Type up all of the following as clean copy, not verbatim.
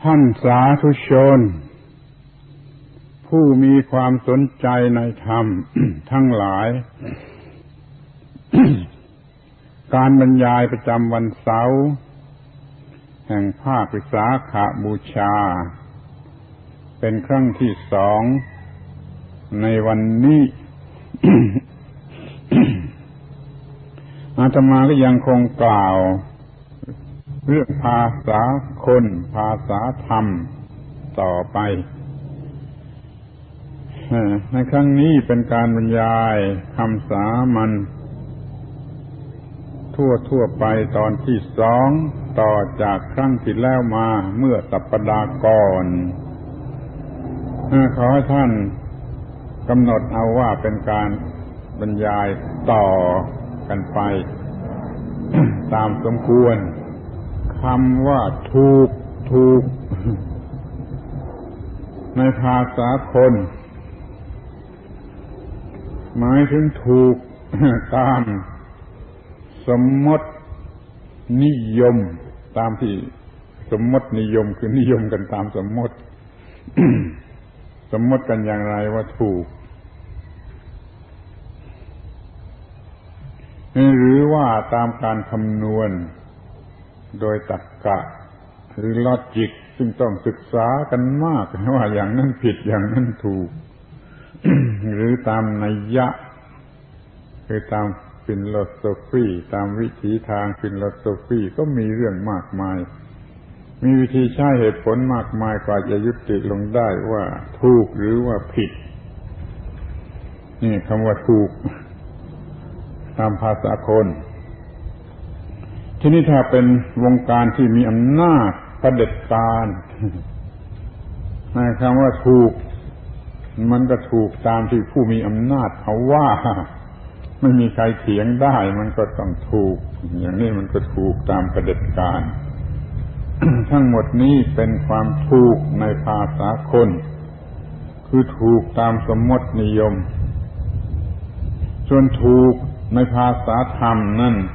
ท่านสาธุชนผู้มีความสนใจในธรรม ทั้งหลาย การบรรยายประจำวันเสาร์แห่งภาควิสาขบูชาเป็นครั้งที่2ในวันนี้ อาตมาก็ยังคงกล่าวเรื่องภาษาคนภาษาธรรมต่อไปในครั้งนี้เป็นการบรรยายคำสามัญทั่วไปตอนที่2ต่อจากครั้งที่แล้วมาเมื่อสัปดาห์ก่อนขอให้ท่านกำหนดเอาว่าเป็นการบรรยายต่อกันไป ตามสมควรคำว่าถูกในภาษาคนหมายถึงถูกตามสมมตินิยมตามที่สมมตินิยมคือนิยมกันตามสมมติ สมมติกันอย่างไรว่าถูกหรือว่าตามการคำนวณโดยตรรกะหรือลอจิกซึ่งต้องศึกษากันมากว่าอย่างนั้นผิดอย่างนั้นถูก หรือตามนัยยะคือตามฟิโลโซฟีตามวิถีทางฟิโลโซฟีก็มีเรื่องมากมายมีวิธีใช้เหตุผลมากมายกว่าจะยุติลงได้ว่าถูกหรือว่าผิดนี่คำว่าถูกตามภาษาคนที่นี่ถ้าเป็นวงการที่มีอำนาจเผด็จการคำว่าถูกมันก็ถูกตามที่ผู้มีอำนาจเขาว่าไม่มีใครเถียงได้มันก็ต้องถูกอย่างนี้มันก็ถูกตามเผด็จการ ทั้งหมดนี้เป็นความถูกในภาษาคนคือถูกตามสมมตินิยมส่วนถูกในภาษาธรรมนั่น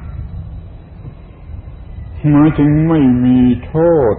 หมายถึงไม่มีโทษ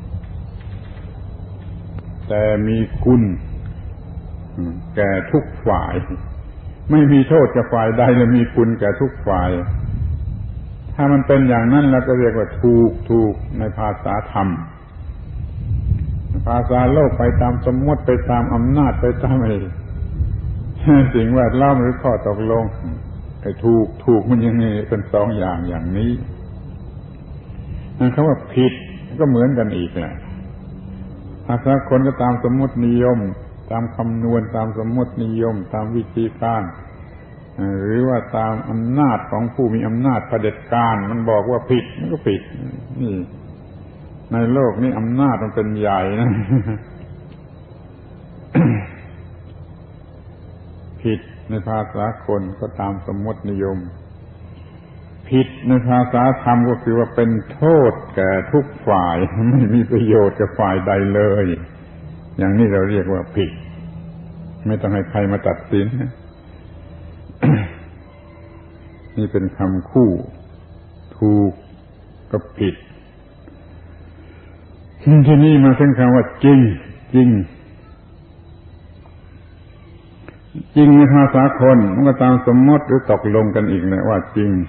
แต่มีคุณแก่ทุกฝ่ายไม่มีโทษแก่ฝ่ายใดและมีคุณแก่ทุกฝ่ายถ้ามันเป็นอย่างนั้นเราก็เรียกว่าถูกในภาษาธรรมภาษาโลกไปตามสมมติไปตามอำนาจไปตามสิ่งแวดล้อมหรือข้อตกลงไอ้ถูกมันยังไงเป็น2อย่างนี้คำว่าผิดก็เหมือนกันอีกแหละภาษาคนก็ตามสมมตินิยมตามคำนวณตามสมมตินิยมตามวิธีการหรือว่าตามอำนาจของผู้มีอำนาจเผด็จการมันบอกว่าผิดมันก็ผิดนี่ในโลกนี้อำนาจมันเป็นใหญ่นะ ผิดในภาษาคนก็ตามสมมตินิยมผิดในภาษาธรรมก็คือว่าเป็นโทษแก่ทุกฝ่ายไม่มีประโยชน์กับฝ่ายใดเลยอย่างนี้เราเรียกว่าผิดไม่ต้องให้ใครมาตัดสิน นี่เป็นคำคู่ถูกกับผิดที่นี่มาถึงคำว่าจริงในภาษาคนมันก็ตามสมมติหรือตกลงกันอีกนะว่าจริง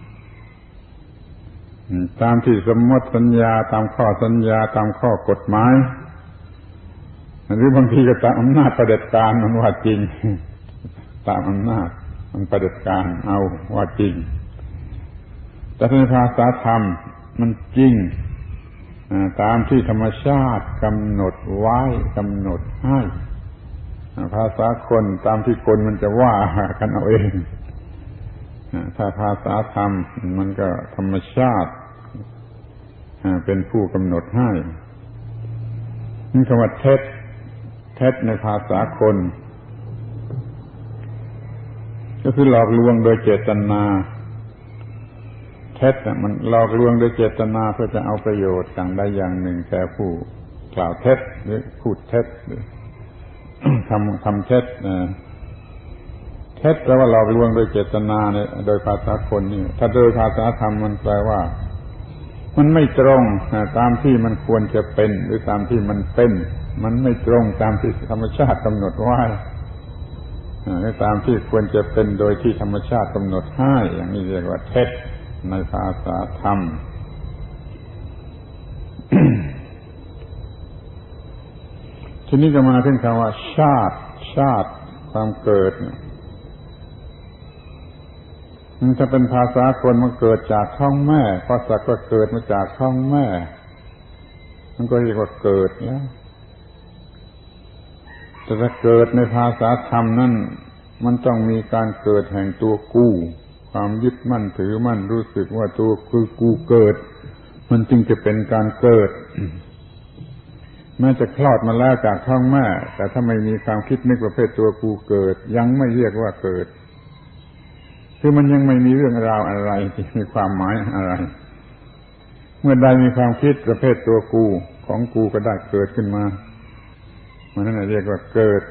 ตามที่สมมติสัญญาตามข้อสัญญาตามข้อกฎหมายหรือบางทีก็ตามอำนาจเผด็จการมันว่าจริงตามอำนาจมันเผด็จการเอาว่าจริงแต่ในภาษาธรรมมันจริงตามที่ธรรมชาติกำหนดไว้กำหนดให้ภาษาคนตามที่คนมันจะว่ากันเอาเองถ้าภาษาธรรมมันก็ธรรมชาติเป็นผู้กำหนดให้นี่คำว่าเท็จในภาษาคนก็คือหลอกลวงโดยเจตนาเท็จมันหลอกลวงโดยเจตนาเพื่อจะเอาประโยชน์อย่างใดอย่างหนึ่งแก่ผู้กล่าวเท็จหรือพูดเท็จหรือ ทำเท็จเท็จแปลว่าหลอกลวงโดยเจตนาโดยภาษาคนนี่ถ้าโดยภาษาธรรมมันแปลว่ามันไม่ตรงตามที่มันควรจะเป็นหรือตามที่มันเป็นมันไม่ตรงตามที่ธรรมชาติกำหนดไว้หรือตามที่ควรจะเป็นโดยที่ธรรมชาติกำหนดให้อย่างนี้เรียกว่าเท็จในภาษาธรรม ทีนี้ก็มาถึงคำว่าชาติความเกิดมันจะเป็นภาษาคนมันเกิดจากท้องแม่พอสักก็เกิดมาจากท้องแม่มันก็เรียกว่าเกิดแล้วแต่ถ้าเกิดในภาษาธรรมนั่นมันต้องมีการเกิดแห่งตัวกู้ความยึดมั่นถือมั่นรู้สึกว่าตัวคือกูเกิดมันจึงจะเป็นการเกิดแม้จะคลอดมาแล้วจากท้องแม่แต่ถ้าไม่มีความคิดนึกประเภทตัวกูเกิดยังไม่เรียกว่าเกิดคือมันยังไม่มีเรื่องราวอะไรที่มีความหมายอะไรเมื่อใดมีความคิดประเภทตัวกูของกูก็ได้เกิดขึ้นมามันนั่นเรียกว่าเกิด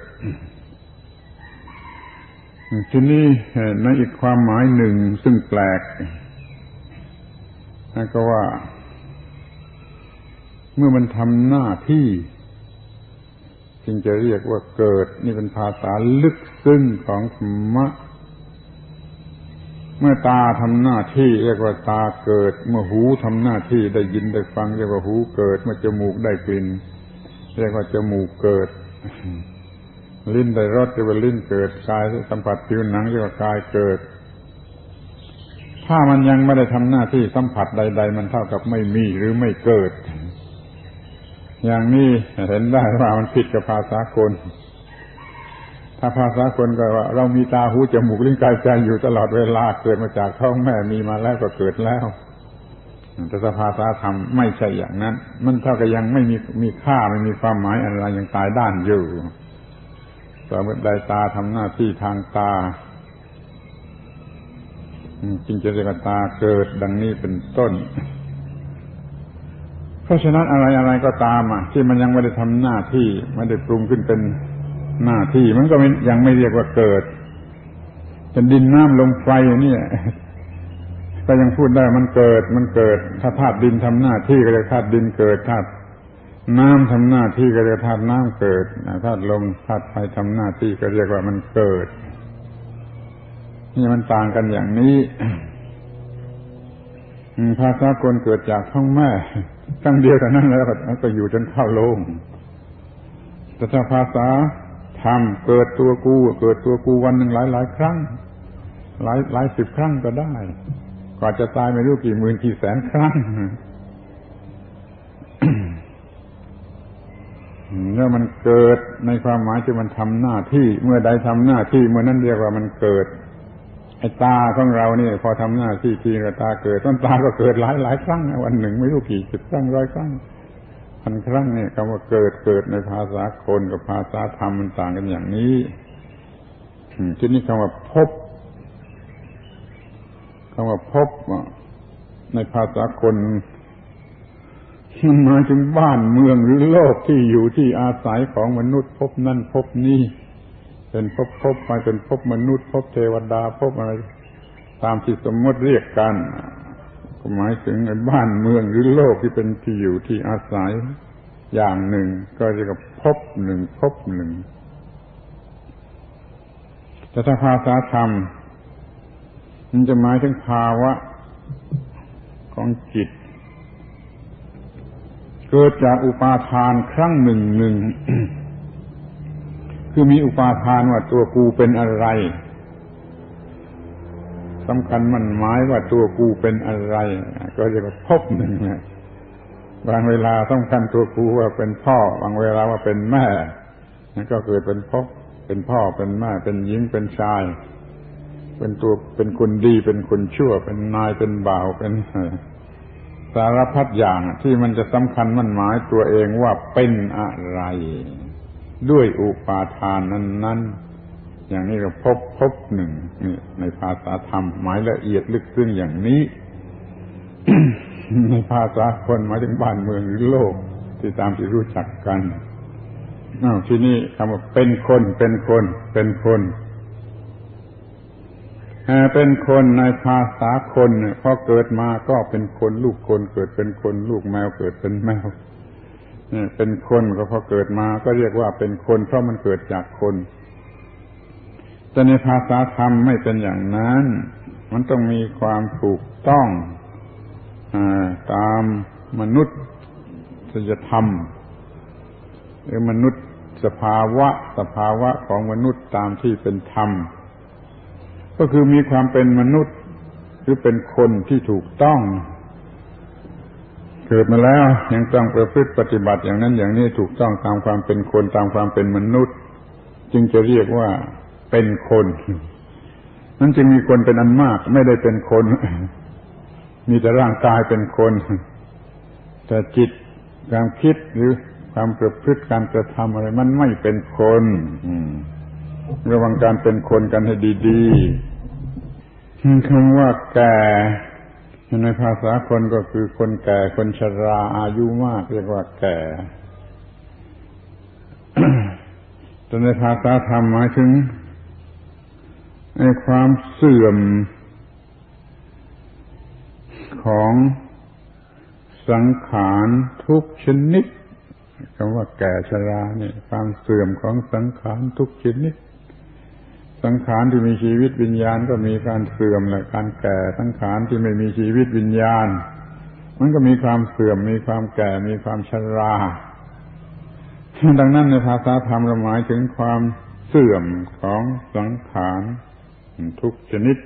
ทีนี้ในอีกความหมายหนึ่งซึ่งแปลกนั่นก็ว่าเมื่อมันทำหน้าที่จึงจะเรียกว่าเกิดนี่เป็นภาษาลึกซึ้งของธรรมะเมื่อตาทำหน้าที่เรียกว่าตาเกิดเมื่อหูทำหน้าที่ได้ยินได้ฟังเรียกว่าหูเกิดเมื่อจมูกได้กลิ่นเรียกว่าจมูกเกิดลิ้นได้รสเรียกว่าลิ้นเกิดกายสัมผัสผิวหนังเรียกว่ากายเกิดถ้ามันยังไม่ได้ทำหน้าที่สัมผัสใดๆมันเท่ากับไม่มีหรือไม่เกิดอย่างนี้เห็นได้ว่ามันผิดกับภาษาคนถ้าภาษาคนก็ว่าเรามีตาหูจมูกลิ้นกายใจอยู่ตลอดเวลาเกิดมาจากท้องแม่มีมาแล้วก็เกิดแล้วแต่ภาษาธรรมไม่ใช่อย่างนั้นมันเท่ากับยังไม่มีค่าไม่มีความหมายอะไรยังตายด้านอยู่ต่อเมื่อใดตาทำหน้าที่ทางตาจึงจะเรียกว่าตาเกิดดังนี้เป็นต้นเพราะฉะนั้นอะไรก็ตามที่มันยังไม่ได้ทำหน้าที่ไม่ได้ปรุงขึ้นเป็นหน้าที่มันก็ยังไม่เรียกว่าเกิดเป็นดินน้ำลมไฟนี่ก็ยังพูดได้มันเกิดถ้าธาตุดินทำหน้าที่ก็เรียกธาตุดินเกิดธาตุน้ำทำหน้าที่ก็เรียกธาตุน้ำเกิดธาตุลมธาตุไฟทำหน้าที่ก็เรียกว่ามันเกิดนี่มันต่างกันอย่างนี้ภาษาคนเกิดจากท้องแม่ครั้งเดียวแต่นั้นแล้วก็อยู่จนเข้าโลงแต่ถ้าภาษาธรรมเกิดตัวกูวันหนึ่งหลายครั้งหลายสิบครั้งก็ได้กว่าจะตายไม่รู้กี่หมื่นกี่แสนครั้งแล้วมันเกิดในความหมายที่มันทำหน้าที่เมื่อใดทำหน้าที่เมื่อนั้นเรียกว่ามันเกิดไอ้ตาของเรานี่พอทำหน้าที่ทีก็ตาเกิดต้นตาก็เกิดหลายครั้งวันหนึ่งไม่รู้กี่สิบครั้งร้อยครั้งพันครั้งเนี่ยคำว่าเกิดในภาษาคนกับภาษาธรรมมันต่างกันอย่างนี้ทีนี้คำว่าพบในภาษาคนมันหมายถึงบ้านเมืองหรือโลกที่อยู่ที่อาศัยของมนุษย์พบนั่นพบนี่เป็นพบไปเป็นพบมนุษย์พบเทวดาพบอะไรตามที่สมมติเรียกกันก็หมายถึงบ้านเมืองหรือโลกที่เป็นที่อยู่ที่อาศัยอย่างหนึ่งก็เรียกว่าพบหนึ่งแต่ถ้าภาษาธรรมมันจะหมายถึงภาวะของจิตเกิดจากอุปาทานครั้งหนึ่ง คือมีอุปาทานว่าตัวกูเป็นอะไรสำคัญมันหมายว่าตัวกูเป็นอะไรก็เรียกว่าพบหนึ่งบางเวลาสำคัญตัวกูว่าเป็นพ่อบางเวลาว่าเป็นแม่นั่นก็เกิดเป็นพบเป็นพ่อเป็นแม่เป็นหญิงเป็นชายเป็นคนดีเป็นคนชั่วเป็นนายเป็นบ่าวเป็นสารพัดอย่างที่มันจะสำคัญมันหมายตัวเองว่าเป็นอะไรด้วยอุปาทานนั้นอย่างนี้ก็พบหนึ่งนี่ในภาษาธรรมหมายละเอียดลึกซึ้งอย่างนี้ ในภาษาคนหมายถึงบ้านเมืองหรือโลกที่ตามที่รู้จักกันที่นี่คำว่าเป็นคนเป็นคนในภาษาคนพอเกิดมาก็เป็นคนลูกคนเกิดเป็นคนลูกแมวเกิดเป็นแมวเป็นคนก็พอเกิดมาก็เรียกว่าเป็นคนเพราะมันเกิดจากคนแต่ในภาษาธรรมไม่เป็นอย่างนั้นมันต้องมีความถูกต้องตามมนุษยธรรมหรือมนุษย์สภาวะของมนุษย์ตามที่เป็นธรรมก็คือมีความเป็นมนุษย์หรือเป็นคนที่ถูกต้องเกิดมาแล้วยังต้องประพฤติปฏิบัติอย่างนั้นอย่างนี้ถูกต้องตามความเป็นคนตามความเป็นมนุษย์จึงจะเรียกว่าเป็นคนนั่นจึงมีคนเป็นอันมากไม่ได้เป็นคนมีแต่ร่างกายเป็นคนแต่จิตความคิดหรือความประพฤติการกระทำอะไรมันไม่เป็นคนระวังการเป็นคนกันให้ดีๆคำว่าแก่ในภาษาคนก็คือคนแก่คนชราอายุมากเรียกว่าแก่ แต่ในภาษาธรรมหมายถึงในความเสื่อมของสังขารทุกชนิดคำว่าแก่ชราเนี่ยความเสื่อมของสังขารทุกชนิดสังขารที่มีชีวิตวิญญาณก็มีการเสื่อมและการแก่สังขารที่ไม่มีชีวิตวิญญาณมันก็มีความเสื่อมมีความแก่มีความชราดังนั้นในภาษาธรรมเราหมายถึงความเสื่อมของสังขารทุกชนิด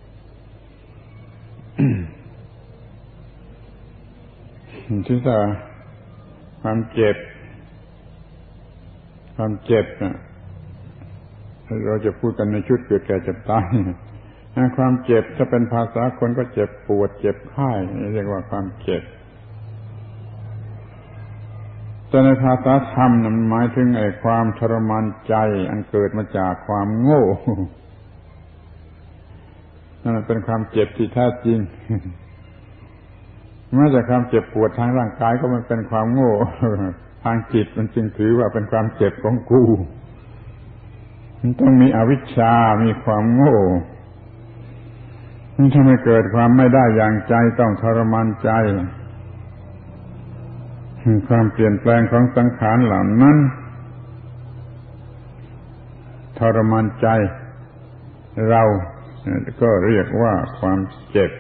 ที่จะความเจ็บเราจะพูดกันในชุดเกิดแก่เจ็บตายความเจ็บถ้าเป็นภาษาคนก็เจ็บปวดเจ็บไข้เรียกว่าความเจ็บแต่ในภาษาธรรมนั้นหมายถึงไอ้ความทรมานใจอันเกิดมาจากความโง่นั่นเป็นความเจ็บที่แท้จริงแม้แต่ความเจ็บปวดทางร่างกายก็มันเป็นความโง่ทางจิตมันจึงถือว่าเป็นความเจ็บของกูมันต้องมีอวิชชามีความโง่มันทำให้เกิดความไม่ได้อย่างใจต้องทรมานใจความเปลี่ยนแปลงของสังขารเหล่านั้นทรมานใจเราก็เรียกว่าความเจ็บ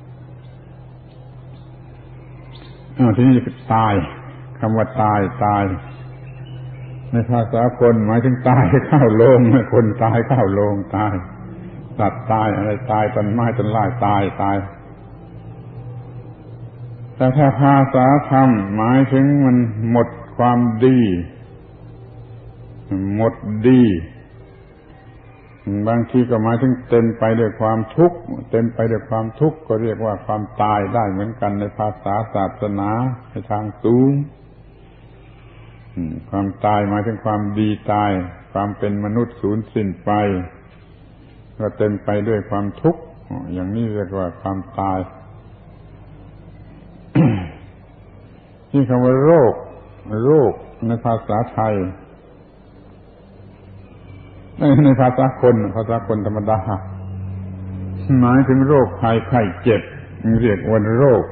ทีนี้ตายคำว่าตายในภาษาคนหมายถึงตายเข้าโลงคนตายเข้าโลงตายสัตว์ตายอะไรตายต้นไม้ต้นไม้ตายแต่ถ้าภาษาธรรมหมายถึงมันหมดความดีหมดดีบางทีก็หมายถึงเต็มไปด้วยความทุกข์เต็มไปด้วยความทุกข์ก็เรียกว่าความตายได้เหมือนกันในภาษาศาสนาในทางสูงความตายหมายถึงความดีตายความเป็นมนุษย์สูญสิ้นไปก็เต็มไปด้วยความทุกข์อย่างนี้เรียกว่าความตาย ที่คำว่าโรคในภาษาไทยในภาษาคนธรรมดาหมายถึงโรคภัยไข้เจ็บเรียกว่าโรค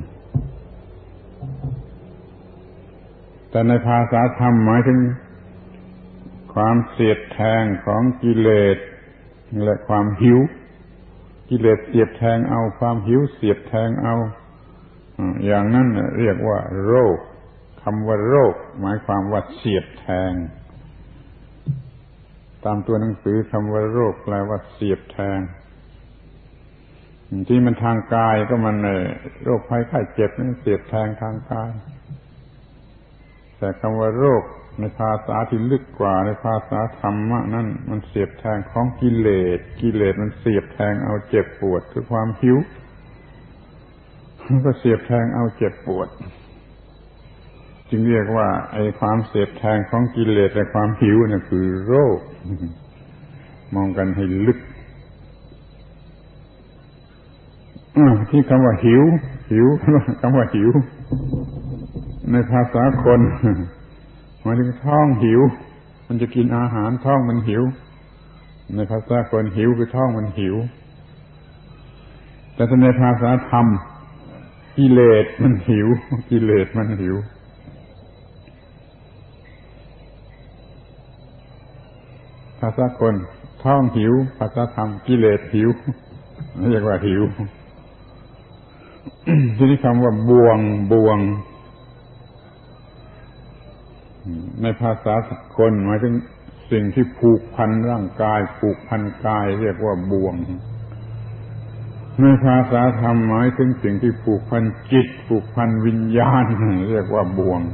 แต่ในภาษาธรรมหมายถึงความเสียดแทงของกิเลสและความหิวกิเลสเสียดแทงเอาความหิวเสียดแทงเอาอย่างนั้นเรียกว่าโรคคำว่าโรคหมายความว่าเสียดแทงตามตัวหนังสือคำว่าโรคแปลว่าเสียดแทงที่มันทางกายก็มันโรคภัยไข้เจ็บนั่นเสียดแทงทางกายแต่คำว่าโรคในภาษาที่ลึกกว่าในภาษาธรรมะนั่นมันเสียดแทงของกิเลสมันเสียดแทงเอาเจ็บปวดคือความหิวมันก็เสียดแทงเอาเจ็บปวดจึงเรียกว่าไอ้ความเสียดแทงของกิเลสและความหิวนั่นคือโรคมองกันให้ลึกที่คำว่าหิวคำว่าหิวในภาษาคนหมายถึงท้องหิวมันจะกินอาหารท้องมันหิวในภาษาคนหิวคือท้องมันหิวแต่ในภาษาธรรมกิเลสมันหิวกิเลสมันหิวภาษาคนท้องหิวภาษาธรรมกิเลสหิวเรียกว่าหิว ทีนี้คำว่าบ่วงในภาษาสากลหมายถึงสิ่งที่ผูกพันร่างกายผูกพันกายเรียกว่าบ่วงในภาษาธรรมหมายถึงสิ่งที่ผูกพันจิตผูกพันวิญญาณเรียกว่าบ่วง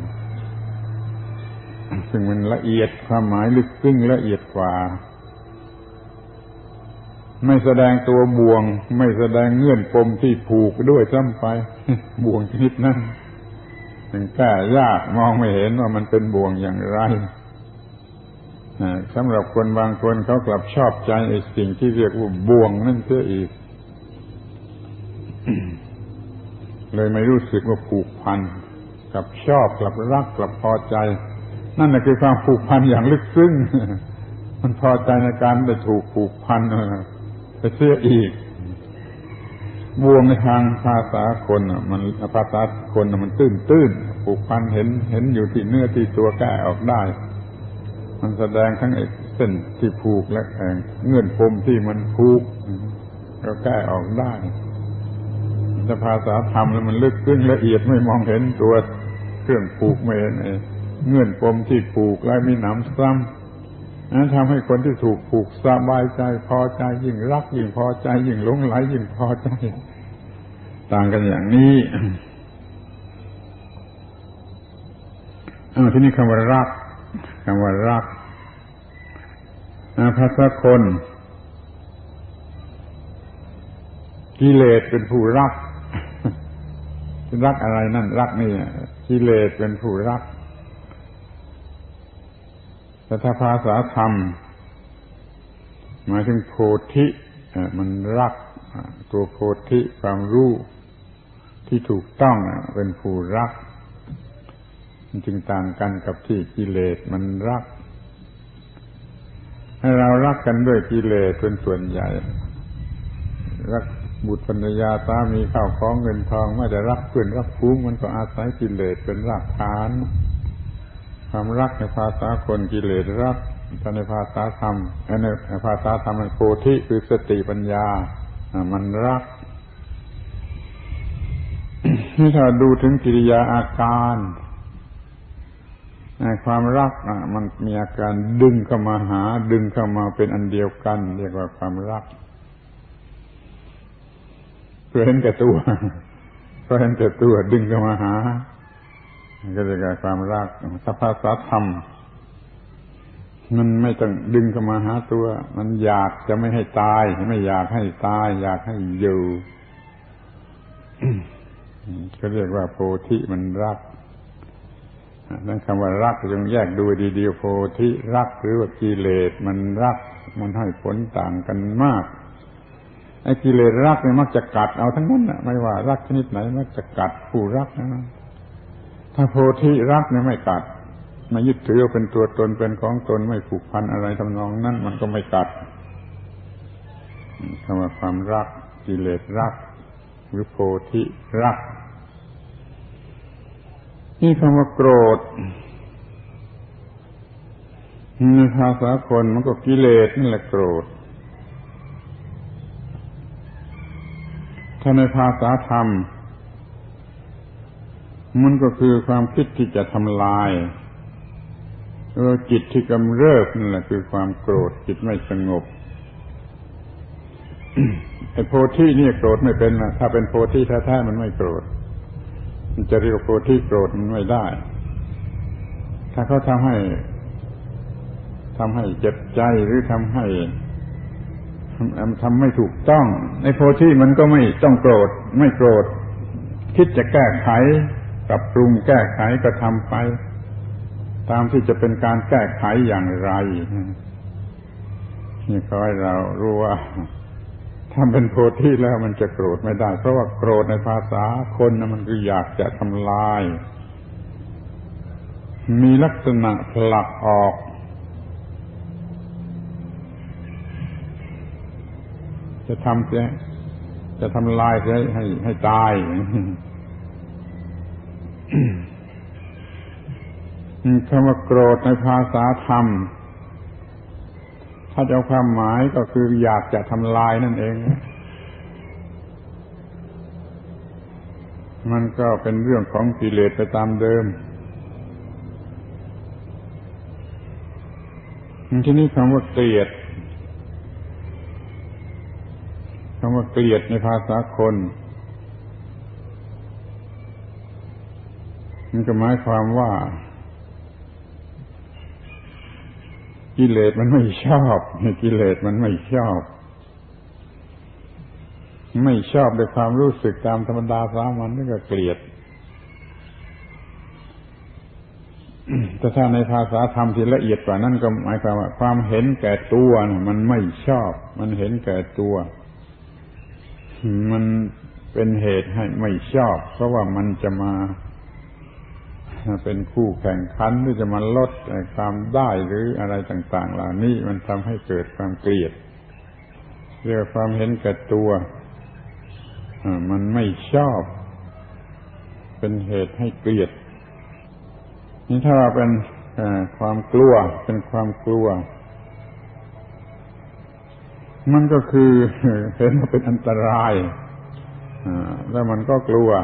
ซึ่งมันละเอียดความหมายลึกซึ้งละเอียดกว่าไม่แสดงตัวบ่วงไม่แสดงเงื่อนปมที่ผูกด้วยซ้ำไปบ่วงชนิดนั้นยังแก้ยากมองไม่เห็นว่ามันเป็นบ่วงอย่างไรสำหรับคนบางคนเขากลับชอบใจไอ้สิ่งที่เรียกว่าบ่วงนั่นเสียอีก เลยไม่รู้สึกว่าผูกพันกลับชอบกลับรักกลับพอใจนั่นแหละคือความผูกพันอย่างลึกซึ้ง มันพอใจในการได้ถูกผูกพันไปเสียอีกบ่วงในทางภาษาคนมันภาษาคนมันตื้นผูกพันเห็นอยู่ที่เนื้อที่ตัวแก้ออกได้มันแสดงทั้งไอ้เส้นที่ผูกและเงื่อนปมที่มันผูกก็แก้ออกได้แต่ภาษาธรรมแล้วมันลึกซึ้งละเอียดไม่มองเห็นตัวเครื่องผูกไม่เห็นเงื่อนปมที่ผูกและมีหนำซ้ำนั้นทำให้คนที่ถูกผูกสบายใจพอใจยิ่งรักยิ่งพอใจยิ่งหลงไหลยิ่งพอใจต่างกันอย่างนี้ทีนี้คำว่ารักภาษาคนกิเลสเป็นผู้รักรักอะไรนั่นรักนี่กิเลสเป็นผู้รักแต่ถ้าภาษาธรรมหมายถึงโพธิมันรักตัวโพธิความรู้ที่ถูกต้องเป็นผู้รักมันจึงต่างกันกับที่กิเลสมันรักให้เรารักกันด้วยกิเลสเป็นส่วนใหญ่รักบุตรภรรยาสามีข้าวของเงินทองไม่ได้รักเพื่อนรักฝูงมันก็อาศัยกิเลสเป็นรากฐานความรักในภาษาคนกิเลสรักแต่ในภาษาธรรมในภาษาธรรมมันโพธิคือสติปัญญามันรักนี่ถ้าดูถึงกิริยาอาการความรักมันมีอาการดึงเข้ามาหาดึงเข้ามาเป็นอันเดียวกันเรียกว่าความรักเพื่อเห็นแก่ตัวดึงเข้ามาหาก็เรียกว่าความรักภาษาธรรมมันไม่ต้องดึงเข้ามาหาตัวมันอยากจะไม่ให้ตายไม่อยากให้ตายอยากให้อยู่ ก็เรียกว่าโพธิมันรักนั่นคำว่ารักจงแยกดูดีๆโพธิรักหรือว่ากิเลสมันรักมันให้ผลต่างกันมากไอ้กิเลสรักเนี่ยมักจะกัดเอาทั้งนั้นน่ะไม่ว่ารักชนิดไหนมักจะกัดผู้รักนะถ้าโพธิรักเนี่ยไม่กัดไม่ยึดถือเป็นตัวตนเป็นของตนไม่ผูกพันอะไรทำนองนั้นมันก็ไม่กัดคำว่าความรักกิเลสรักหรือโพธิรักนี่คำว่าโกรธในภาษาคนมันก็กิเลสนั่นแหละโกรธถ้าในภาษาธรรมมันก็คือความคิดที่จะทำลายจิตที่กำเริบนั่นแหละคือความโกรธจิตไม่สงบ ไอ้โพธินี่โกรธไม่เป็นนะถ้าเป็นโพธิแท้ๆมันไม่โกรธมันจะเรียกว่าโพธิโกรธมันไม่ได้ถ้าเขาทำให้เจ็บใจหรือทำไม่ถูกต้องไอ้โพธิมันก็ไม่ต้องโกรธไม่โกรธคิดจะแก้ไขปรับปรุงแก้ไขก็ทำไปตามที่จะเป็นการแก้ไขอย่างไรนี่ขอให้เรารู้ว่าถ้าเป็นโพธิแล้วมันจะโกรธไม่ได้เพราะว่าโกรธในภาษาคนนะมันคืออยากจะทำลายมีลักษณะผลักออกจะทำเสียจะทำลายให้ตายคำว่าโกรธในภาษาธรรมถ้าจะเอาความหมายก็คืออยากจะทำลายนั่นเองมันก็เป็นเรื่องของกิเลสไปตามเดิมทีนี้คำว่าเกลียดในภาษาคนมันก็หมายความว่ากิเลสมันไม่ชอบกิเลสมันไม่ชอบด้วยความรู้สึกตามธรรมดาสามัญนี่ก็เกลียดแต่ถ้าในภาษาธรรมที่ละเอียดกว่านั้นก็หมายความว่าความเห็นแก่ตัวมันไม่ชอบมันเห็นแก่ตัวมันเป็นเหตุให้ไม่ชอบเพราะว่ามันจะมาเป็นคู่แข่งขันหรือจะมาลดความได้หรืออะไรต่างๆเหล่านี้มันทำให้เกิดความเกลียดเรียกความเห็นแก่ตัวมันไม่ชอบเป็นเหตุให้เกลียดนี่ถ้าเป็นความกลัวเป็นความกลัวมันก็คือเห็นว่าเป็นอันตรายแล้วมันก็กลัว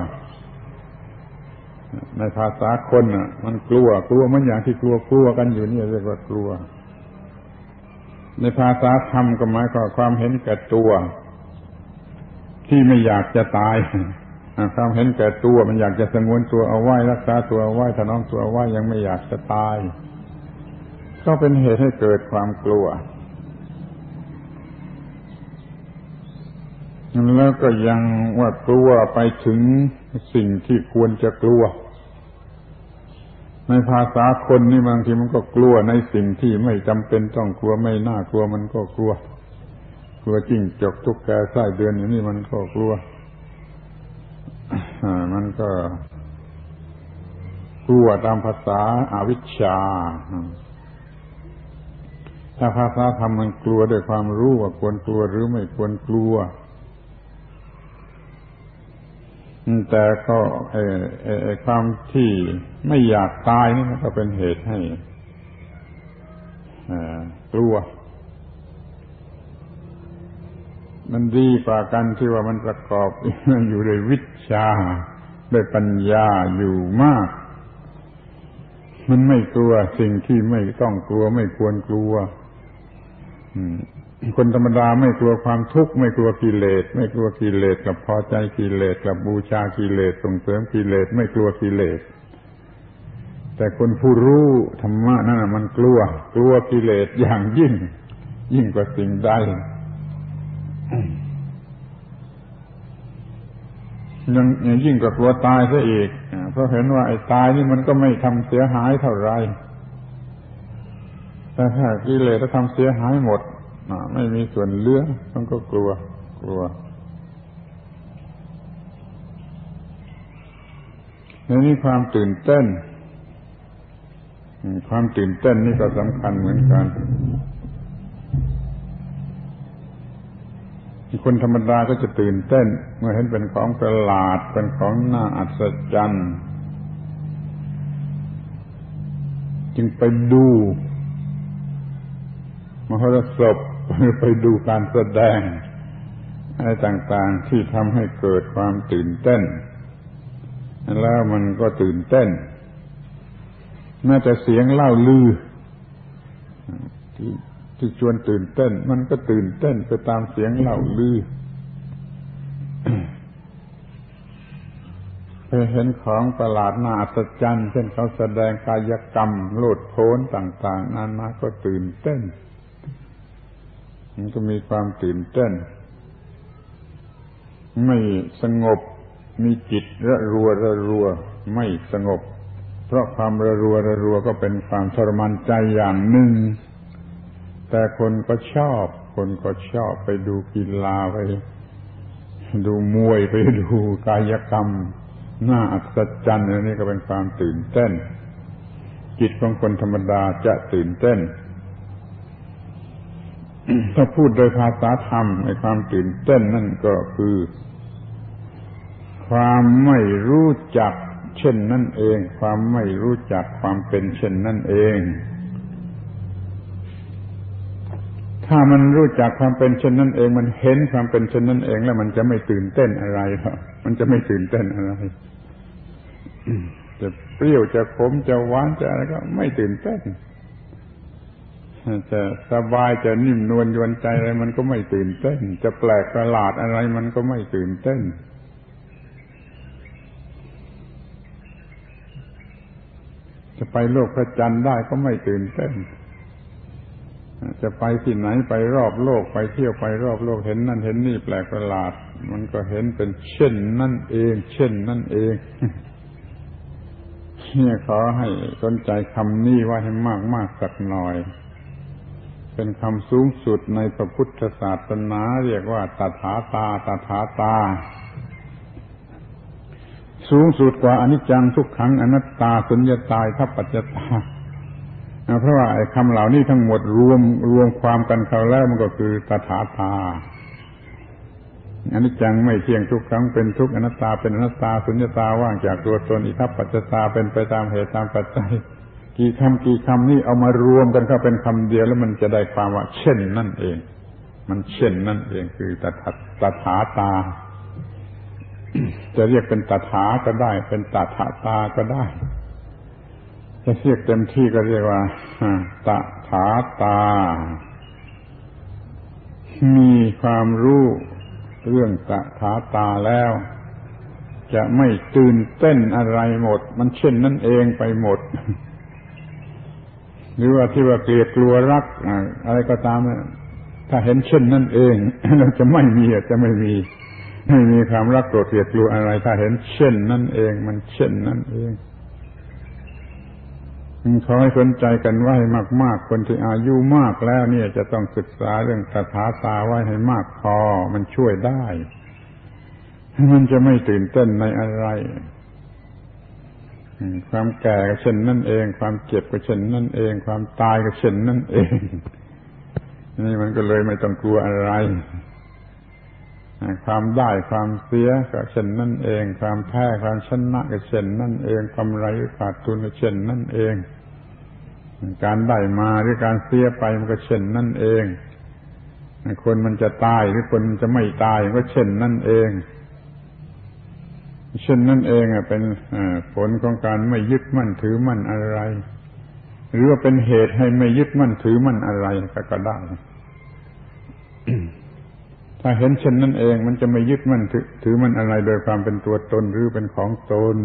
ในภาษาคนมันกลัวเหมือนอย่างที่กลัวกันอยู่นี่เรียกว่ากลัวในภาษาธรรมก็หมายความเห็นแก่ตัวที่ไม่อยากจะตายความเห็นแก่ตัวมันอยากจะสงวนตัวเอาไว้รักษาตัวเอาไว้ถนอมตัวเอาไว้ยังไม่อยากจะตายก็เป็นเหตุให้เกิดความกลัวแล้วก็ยังว่ากลัวไปถึงสิ่งที่ควรจะกลัวในภาษาคนนี่บางทีมันก็กลัวในสิ่งที่ไม่จำเป็นต้องกลัวไม่น่ากลัวมันก็กลัวจิ้งจกตุ๊กแกไส้เดือนอย่างนี้มันก็กลัวมันก็กลัวตามภาษาอวิชชาถ้าภาษาธรรมมันกลัวด้วยความรู้ว่าควรกลัวหรือไม่ควรกลัวแต่ก็ความที่ไม่อยากตายนี่มันก็เป็นเหตุให้กลัวมันดีกว่ากันที่ว่ามันประกอบอยู่ด้วยวิชาด้วยปัญญาอยู่มากมันไม่กลัวสิ่งที่ไม่ต้องกลัวไม่ควรกลัวคนธรรมดาไม่กลัวความทุกข์ไม่กลัวกิเลสไม่กลัวกิเลสกับพอใจกิเลสกับบูชากิเลสส่งเสริมกิเลสไม่กลัวกิเลสแต่คนผู้รู้ธรรมะนั่นมันกลัวกิเลสอย่างยิ่งกว่าสิ่งใดยังยิ่งกว่ากลัวตายซะอีกเพราะเห็นว่าไอ้ตายนี่มันก็ไม่ทำเสียหายเท่าไรแต่ถ้ากิเลสทำเสียหายหมดไม่มีส่วนเหลือมันก็กลัวในนี้ความตื่นเต้นนี่ก็สำคัญเหมือนกันคนธรรมดาก็จะตื่นเต้นเมื่อเห็นเป็นของประหลาดเป็นของน่าอัศจรรย์จึงไปดูมหรสพไปดูการแสดงอะไรต่างๆที่ทำให้เกิดความตื่นเต้นแล้วมันก็ตื่นเต้นแม้แต่เสียงเล่าลือที่ชวนตื่นเต้นมันก็ตื่นเต้นไปตามเสียงเล่าลือไปเห็นของประหลาดน่าอัศจรรย์เช่นเขาแสดงกายกรรมโลดโผนต่างๆนานาก็ตื่นเต้นมันก็มีความตื่นเต้นไม่สงบมีจิตระรัวไม่สงบเพราะความระรัวก็เป็นความทรมานใจอย่างหนึ่งแต่คนก็ชอบไปดูกีฬาไปดูมวยไปดูกายกรรมน่าอัศจรรย์อันนี้ก็เป็นความตื่นเต้นจิตของคนธรรมดาจะตื่นเต้นถ้าพูดโดยภาษาธรรมในความตื่นเต้นนั่นก็คือความไม่รู้จักเช่นนั่นเองความไม่รู้จักความเป็นเช่นนั่นเองถ้ามันรู้จักความเป็นเช่นนั้นเองมันเห็นความเป็นเช่นนั้นเองแล้วมันจะไม่ตื่นเต้นอะไรครับมันจะไม่ตื่นเต้นอะไรจะเปรี้ยวจะขมจะหวานจะอะไรก็ไม่ตื่นเต้นจะสบายจะนิ่มนวลยวนใจอะไรมันก็ไม่ตื่นเต้นจะแปลกประหลาดอะไรมันก็ไม่ตื่นเต้นจะไปโลกพระจันทร์ได้ก็ไม่ตื่นเต้นจะไปที่ไหนไปรอบโลกไปเที่ยวไปรอบโลกเห็นนั่นเห็นนี่แปลกประหลาดมันก็เห็นเป็นเช่นนั่นเองเช่นนั่นเองเนี่ยขอให้สนใจคำนี้ไว้ให้มากๆสักหน่อยเป็นคำสูงสุดในพระพุทธศาสนาเรียกว่าตถาตาสูงสุดกว่าอนิจจังทุกขังอนัตตาสุญญตาทัพปัจจตาเพราะว่าไอ้คำเหล่านี้ทั้งหมดรวมความกันเข้าแล้วมันก็คือตถาตาอนิจจังไม่เที่ยงทุกขังเป็นทุกข์อนัตตาเป็นอนัตตาสุญญตาว่างจากตัวตนอิทัปปัจจตาเป็นไปตามเหตุตามปัจจัยกี่คำนี้เอามารวมกันเข้าเป็นคำเดียวแล้วมันจะได้ความว่าเช่นนั่นเองมันเช่นนั่นเองคือตถาตาจะเรียกเป็นตถาก็ได้เป็นตถาตาก็ได้จะเรียกเต็มที่ก็เรียกว่าตถาตามีความรู้เรื่องตถาตาแล้วจะไม่ตื่นเต้นอะไรหมดมันเช่นนั่นเองไปหมดหรือว่าที่ว่าเกลียดกลัวรักอะไรก็ตามถ้าเห็นเช่นนั่นเองเราจะไม่มีความรักโกรธเกลียดกลัวอะไรถ้าเห็นเช่นนั่นเองมันเช่นนั่นเองขอให้สนใจกันไว้มากๆคนที่อายุมากแล้วเนี่ยจะต้องศึกษาเรื่องตถาตาไว้ให้มากพอมันช่วยได้มันจะไม่ตื่นเต้นในอะไรความแก่ก็เช่นนั่นเองความเจ็บก็เช่นนั่นเองความตายก็เช่นนั่นเองนี่มันก็เลยไม่ต้องกลัวอะไรความได้ความเสียก็เช่นนั่นเองความแพ้ความชนะก็เช่นนั่นเองกำไรหรือขาดทุนก็เช่นนั่นเองการได้มาหรือการเสียไปมันก็เช่นนั่นเองคนมันจะตายหรือคนมันจะไม่ตายก็เช่นนั่นเองเช่นนั่นเองเป็นผลของการไม่ยึดมั่นถือมั่นอะไรหรือว่าเป็นเหตุให้ไม่ยึดมั่นถือมั่นอะไรก็ได้ ถ้าเห็นเช่นนั่นเองมันจะไม่ยึดมั่นถือมั่นอะไรโดยความเป็นตัวตนหรือเป็นของตน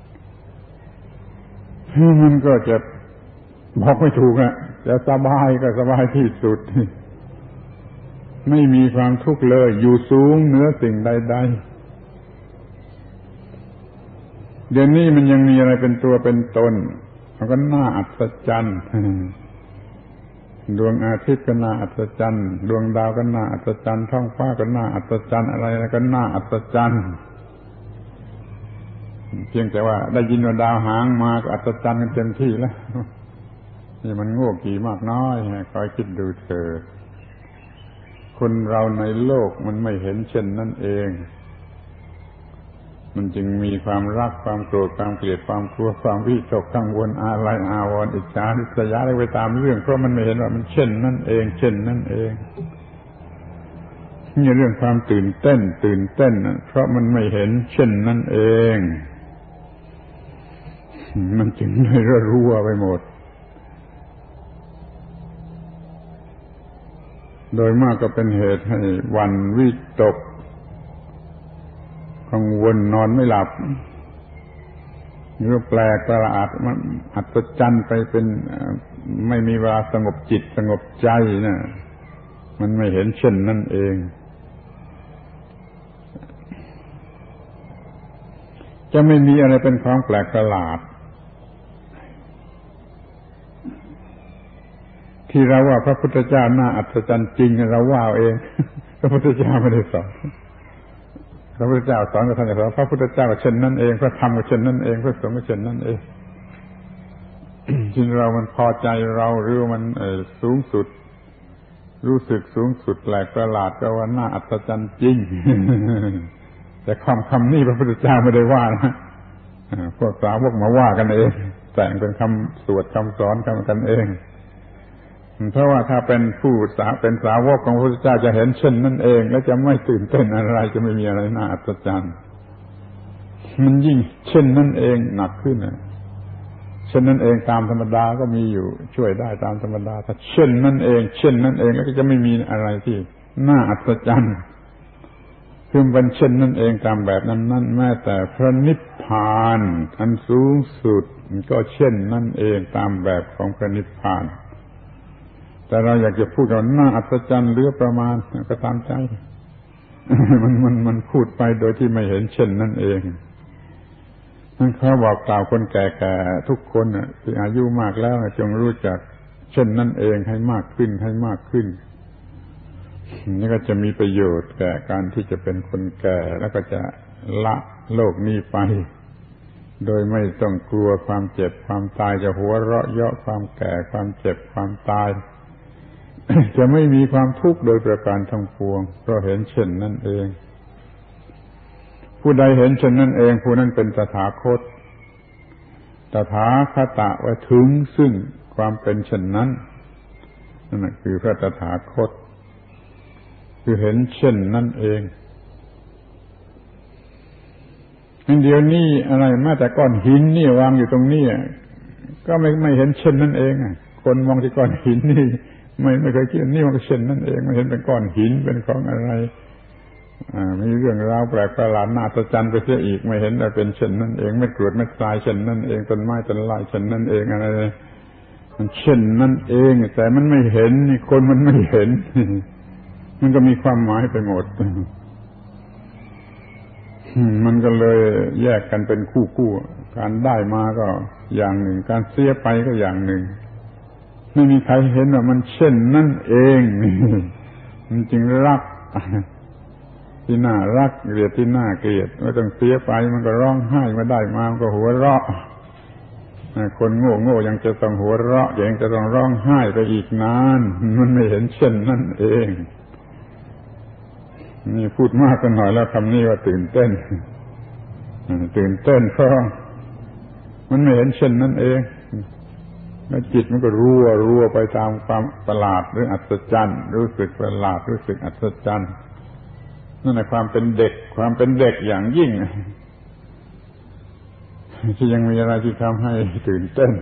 มันก็จะบอกไม่ถูกจะสบายก็สบายที่สุดไม่มีความทุกข์เลยอยู่สูงเหนือสิ่งใดๆเดี๋ยวนี้มันยังมีอะไรเป็นตัวเป็นตนมันก็น่าอัศจรรย์ดวงอาทิตย์ก็น่าอัศจรรย์ดวงดาวก็น่าอัศจรรย์ท้องฟ้าก็น่าอัศจรรย์อะไรก็น่าอัศจรรย์เพียงแต่ว่าได้ยินว่าดาวหางมาก็อัศจรรย์กันเต็มที่แล้วนี่มันโง่กี่มากน้อยคอยคิดดูเถิดคนเราในโลกมันไม่เห็นเช่นนั่นเองมันจึงมีความรักความโกรธความเกลียดความกลัวความวิตกกังวลอาลัยอาวรณ์อิจฉาริษยาอะไรไปตามเรื่องเพราะมันไม่เห็นว่ามันเช่นนั่นเองเช่นนั่นเองนี่เรื่องความตื่นเต้นเพราะมันไม่เห็นเช่นนั่นเองมันจึงเลยรั่วไปหมดโดยมากก็เป็นเหตุให้หวั่นวิตกกังวลนอนไม่หลับหรือแปลกประหลาดมันอัศจรรย์ไปเป็นไม่มีเวลาสงบจิตสงบใจนะมันไม่เห็นเช่นนั่นเองจะไม่มีอะไรเป็นของแปลกประหลาดที่เราว่าพระพุทธเจ้าน่าอัศจรรย์จริงเราว่าเองพระพุทธเจ้าไม่ได้สอนพระพุทธเจ้าสอนกับท่านสอนพระพุทธเจ้าก็เช่นนั้นเองพระธรรมก็เช่นนั้นเองพระสงฆ์ก็เช่นนั้นเองที่เรามันพอใจเราหรือมันสูงสุดรู้สึกสูงสุดแปลกประหลาดก็ว่าน่าอัศจรรย์จริง แต่คำนี้พระพุทธเจ้าไม่ได้ว่านะพวกสาวกมาว่ากันเองแต่งเป็นคำสวดคำสอนกันเองเพราะว่าถ้าเป็นเป็นสาวกของพระพุทธเจ้าจะเห็นเช่นนั่นเองและจะไม่ตื่นเต้นอะไรจะไม่มีอะไรน่าอัศจรรย์มันยิ่งเช่นนั่นเองหนักขึ้นเช่นนั่นเองตามธรรมดาก็มีอยู่ช่วยได้ตามธรรมดาถ้าเช่นนั่นเองแล้วก็จะไม่มีอะไรที่น่าอัศจรรย์คือเป็นเช่นนั่นเองตามแบบนั้นแม้แต่พระนิพพานอันสูงสุดก็เช่นนั่นเองตามแบบของพระนิพพานแต่เราอยากจะพูดว่าน่าอัศจรรย์เหลือประมาณก็ตามใจ มันพูดไปโดยที่ไม่เห็นเช่นนั่นเองนั่นเขาบอกกล่าวคนแก่ๆทุกคนที่อายุมากแล้วจงรู้จักเช่นนั่นเองให้มากขึ้นนี่ก็จะมีประโยชน์แก่การที่จะเป็นคนแก่แล้วก็จะละโลกนี้ไปโดยไม่ต้องกลัวความเจ็บความตายจะหัวเราะเยาะความแก่ความเจ็บความตาย จะไม่มีความทุกข์โดยประการทั้งปวงเพราะเห็นเช่นนั่นเองผู้ใดเห็นเช่นนั้นเองผู้นั้นเป็นตถาคตตถาคตว่าถึงซึ่งความเป็นเช่นนั้นนั่นคือพระตถาคตคือเห็นเช่นนั่นเองเดี๋ยวนี้อะไรแม้แต่ก้อนหินนี่วางอยู่ตรงนี้ก็ไม่เห็นเช่นนั่นเองคนมองที่ก้อนหินนี่ไม่เคยคิดนี่มันเช่นนั่นเองไม่เห็นเป็นก้อนหินเป็นของอะไรมีเรื่องราวแปลกประหลาดน่าอัศจรรย์ไปเสียอีกไม่เห็นว่าเป็นเช่นนั่นเองไม่กรวดไม่ทรายเช่นนั่นเองต้นไม้ต้นไม้เช่นนั่นเองอะไรมันเช่นนั่นเองแต่มันไม่เห็นนี่คนมันไม่เห็น มันก็มีความหมายไปหมด มันก็เลยแยกกันเป็นคู่การได้มาก็อย่างหนึ่งการเสียไปก็อย่างหนึ่งไม่มีใครเห็นว่ามันเช่นนั่นเอง มันจึงรักที่น่ารักเกลียดที่น่าเกลียดไม่ต้องเสียไปมันก็ร้องไห้มาได้มามันก็หัวเราะคนโง่ยังจะต้องหัวเราะยังจะต้องร้องไห้ไปอีกนานมันไม่เห็นเช่นนั่นเองนี่พูดมากกันหน่อยแล้วคำนี้ว่าตื่นเต้นเพราะมันไม่เห็นเช่นนั่นเองแล้วจิตมันก็รัวไปตามความประหลาดหรืออัศจรรย์รู้สึกประหลาดรู้สึกอัศจรรย์นั่นแหละความเป็นเด็กอย่างยิ่งที่ยังมีอะไรที่ทำให้ตื่นเต้น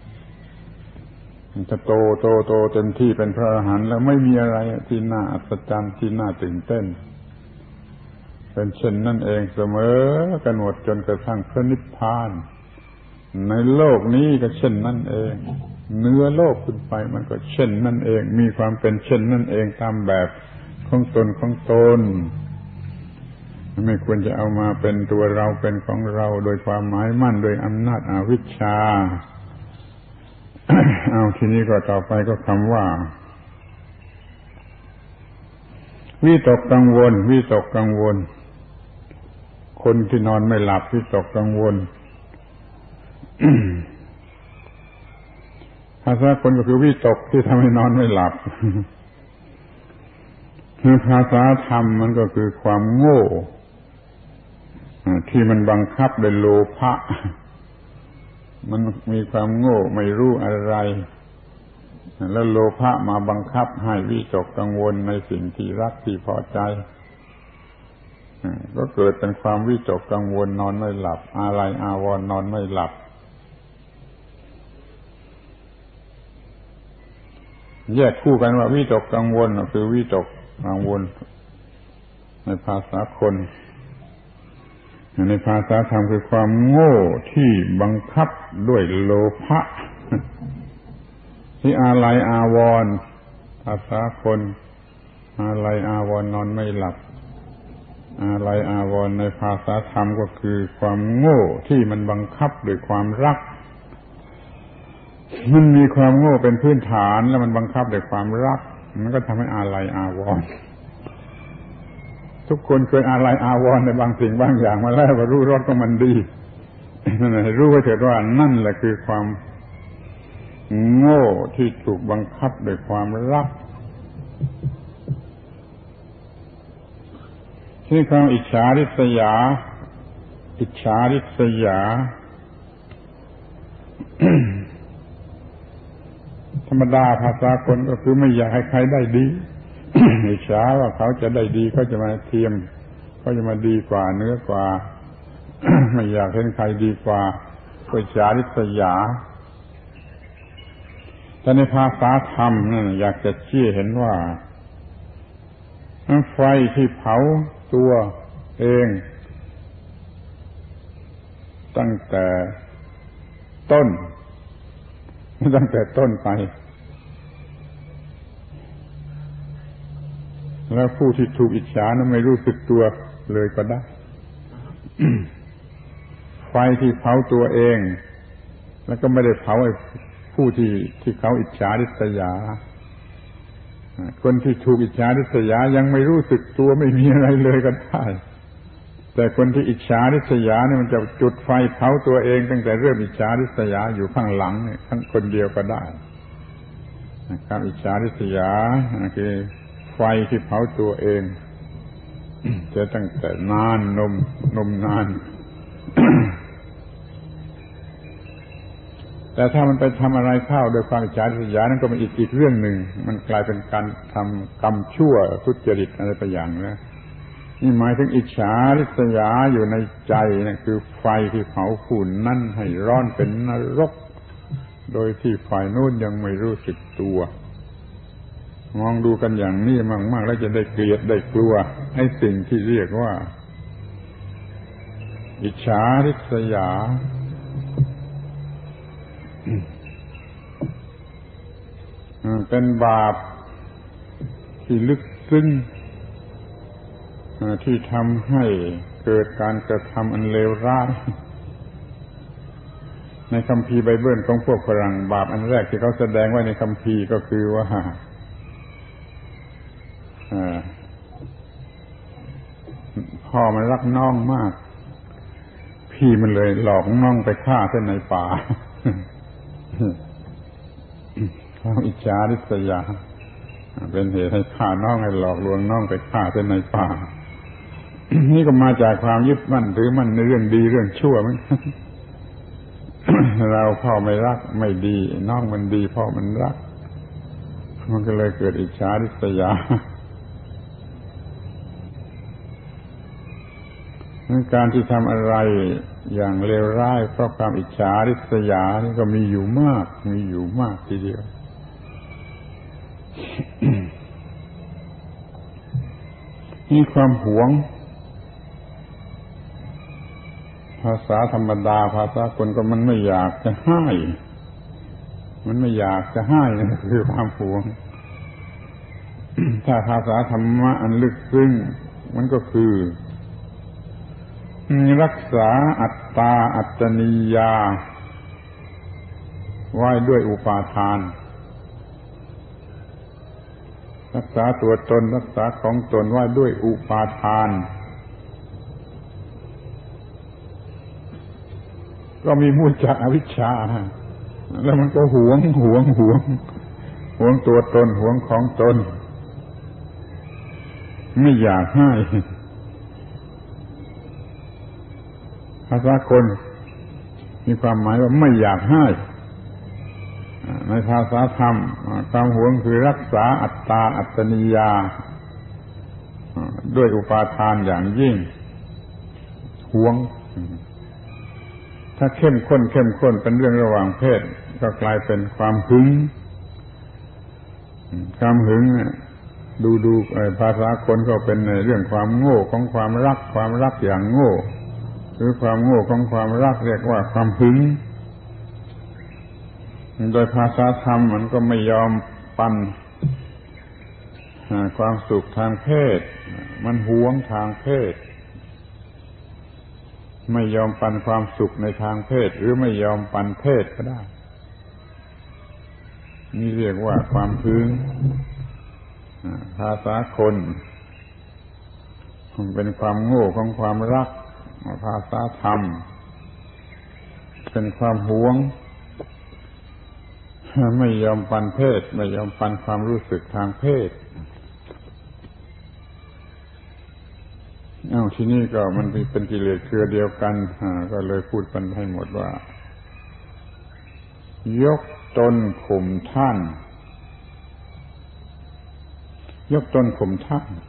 ถ้าโตเต็มที่เป็นพระอรหันต์แล้วไม่มีอะไรที่น่าอัศจรรย์ที่น่าตื่นเต้นเป็นเช่นนั่นเองเสมอกันหมดจนกระทั่งพระนิพพานในโลกนี้ก็เช่นนั่นเองเนื้อโลกขึ้นไปมันก็เช่นนั่นเองมีความเป็นเช่นนั่นเองตามแบบของตนไม่ควรจะเอามาเป็นตัวเราเป็นของเราโดยความหมายมั่นโดยอำนาจอวิชชา เอาทีนี้ก็ต่อไปก็คำว่าวิตกกังวลคนที่นอนไม่หลับวิตกกังวล ภาษาคนก็คือวิตกที่ทำให้นอนไม่หลับ ภาษาธรรมมันก็คือความโง่ที่มันบังคับโดยโลภะมันมีความโง่ไม่รู้อะไรแล้วโลภะมาบังคับให้วิตกกังวลในสิ่งที่รักที่พอใจก็เกิดเป็นความวิตกกังวลนอนไม่หลับอะไรอาวรณ์นอนไม่หลับแยกคู่กันว่าวิตกกังวลคือวิตกกังวลในภาษาคนในภาษาธรรมคือความโง่ที่บังคับด้วยโลภะที่อาลัยอาวรณ์ภาษาคนอาลัยอาวรณ์นอนไม่หลับอาลัยอาวรณ์ในภาษาธรรมก็คือความโง่ที่มันบังคับด้วยความรักมันมีความโง่เป็นพื้นฐานแล้วมันบังคับด้วยความรักมันก็ทำให้อาลัยอาวรณ์ทุกคนเคยอาลัยอาวรณ์ในบางสิ่งบางอย่างมาแล้วว่ารู้รสก็มันดีนั่นแหละรู้ไว้เถิดว่านั่นแหละคือความโง่ที่ถูกบังคับด้วยความรักที่ความอิจฉาริษยาธรรมดาภาษาคนก็คือไม่อยากให้ใครได้ดี อิจฉาว่าเขาจะได้ดีเขาจะมาเทียมเขาจะมาดีกว่าเนื้อกว่า ไม่อยากเห็นใครดีกว่าอิจฉาริษยาแต่ในภาษาธรรมนั่นอยากจะชี้เห็นว่าไฟที่เผาตัวเองตั้งแต่ต้นไปแล้วผู้ที่ถูกอิจฉานั้นไม่รู้สึกตัวเลยก็ได้ ไฟที่เผาตัวเองแล้วก็ไม่ได้เผาไอ้ผู้ที่เขาอิจฉาริษยาคนที่ถูกอิจฉาริษยายังไม่รู้สึกตัวไม่มีอะไรเลยก็ได้แต่คนที่อิจฉาริษยาเนี่ยมันจะจุดไฟเผาตัวเองตั้งแต่เริ่มอิจฉาริษยาอยู่ข้างหลังเนี่ยทั้งคนเดียวก็ได้การอิจฉาริษยาคือไฟที่เผาตัวเองจะตั้งแต่นานนมนาน แต่ถ้ามันไปทำอะไรเข้าโดยความอิจฉาริษยานั่นก็เป็นอีกเรื่องหนึ่งมันกลายเป็นการทำกรรมชั่วทุจริตอะไรไปอย่างนะนี่หมายถึงอิจฉาริษยาอยู่ในใจนะคือไฟที่เผาผู้นั้นให้ร้อนเป็นนรกโดยที่ฝ่ายโน้นยังไม่รู้สึกตัวมองดูกันอย่างนี้มากๆแล้วจะได้เกลียดได้กลัวไอ้สิ่งที่เรียกว่าอิจฉาริษยาเป็นบาปที่ลึกซึ้งที่ทำให้เกิดการกระทำอันเลวร้ายในคัมภีร์ไบเบิลของพวกฝรั่งบาปอันแรกที่เขาแสดงไว้ในคัมภีร์ก็คือว่าพ่อมันรักน้องมากพี่มันเลยหลอกน้องไปฆ่าเส้นในป่าความอิจฉาริษยาเป็นเหตุให้ฆ่าน้องให้หลอกลวงน้องไปฆ่าเส้นในป่า นี่ก็มาจากความยึดมั่นถือมั่นในเรื่องดีเรื่องชั่วมั้ง เราพ่อไม่รักไม่ดีน้องมันดีพ่อมันรักมันก็เลยเกิดอิจฉาริษยาการที่ทำอะไรอย่างเลวร้ายเพราะความอิจฉาริษยานี่ก็มีอยู่มากทีเดียว มีความหวงภาษาธรรมดาภาษาคนก็มันไม่อยากจะให้นั่นคือความหวง ถ้าภาษาธรรมะอันลึกซึ้งมันก็คือรักษาอัตตาอัตตนิยาไว้ด้วยอุปาทานรักษาตัวตนรักษาของตนไว้ด้วยอุปาทานก็มีมูลจากอวิชชาแล้วมันก็หวงตัวตนหวงของตนไม่อยากให้ภาษาคนมีความหมายว่าไม่อยากให้ในภาษาธรรมความหวงคือรักษาอัตตาอัตตนิยาด้วยอุปาทานอย่างยิ่งหวงถ้าเข้มข้นเป็นเรื่องระหว่างเพศก็กลายเป็นความหึงดูภาษาคนก็เป็นเรื่องความโง่ของความรักอย่างโง่หรือความโง่ของความรักเรียกว่าความหึงโดยภาษาธรรมมันก็ไม่ยอมปันความสุขทางเพศมันหวงทางเพศไม่ยอมปันความสุขในทางเพศหรือไม่ยอมปันเพศก็ได้นี่เรียกว่าความหึงภาษาคนมันเป็นความโง่ของความรักภาษาธรรมเป็นความหวงไม่ยอมปันเพศไม่ยอมปันความรู้สึกทางเพศที่นี่ก็มันเป็นกิเลสเครือเดียวกันก็เลยพูดกันให้หมดว่ายกตนข่มท่านยกตนข่มท่าน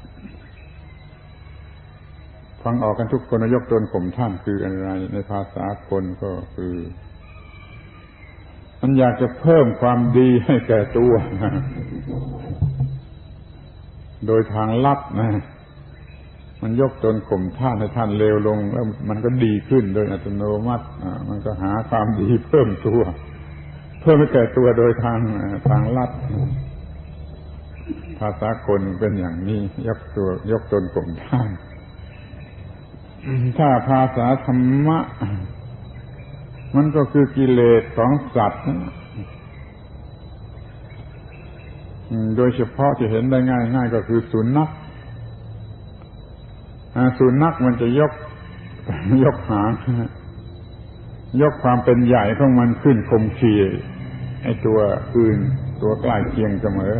ฟังออกกันทุกคนว่ายกตนข่มท่านคืออะไรในภาษาคนก็คือมันอยากจะเพิ่มความดีให้แก่ตัวโดยทางลัดนะมันยกตนข่มท่านให้ท่านเลวลงแล้วมันก็ดีขึ้นโดยอัตโนมัติมันก็หาความดีเพิ่มตัวเพิ่มให้แก่ตัวโดยทางลัดภาษาคนเป็นอย่างนี้ยกตนข่มท่านถ้าภาษาธรรมะมันก็คือกิเลสของสัตว์โดยเฉพาะที่เห็นได้ง่ายๆก็คือสุนัขมันจะยกหางยกความเป็นใหญ่ของมันขึ้นข่มขีไอ้ตัวอื่นตัวใกล้เคียงเสมอ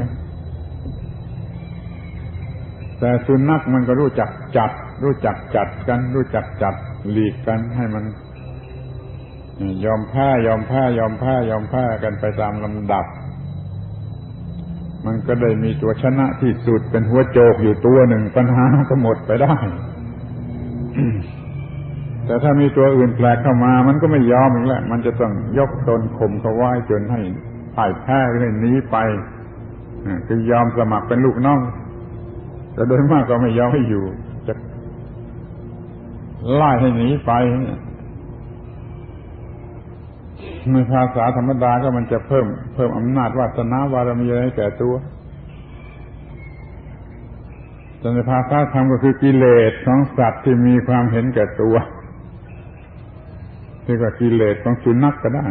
แต่สุนัขมันก็รู้จักจัดกันรู้จักจัดหลีกกันให้มันยอมแพ้กันไปตามลำดับมันก็ได้มีตัวชนะที่สุดเป็นหัวโจกอยู่ตัวหนึ่งปัญหาก็หมดไปได้ แต่ถ้ามีตัวอื่นแปลกเข้ามามันก็ไม่ยอมอีกแล้วมันจะต้องยกตนข่มเขาไว้จนให้พ่ายแพ้ให้หนีไปคือยอมสมัครเป็นลูกน้องแต่โดยมากก็ไม่ยอมให้อยู่จะไล่ให้หนีไปในภาษาธรรมดาก็มันจะเพิ่มอำนาจวาสนาบารมีให้แก่ตัวแต่ในภาษาธรรมก็คือกิเลสของสัตว์ที่มีความเห็นแก่ตัวเรียกว่ากิเลสของสุนัขก็ได้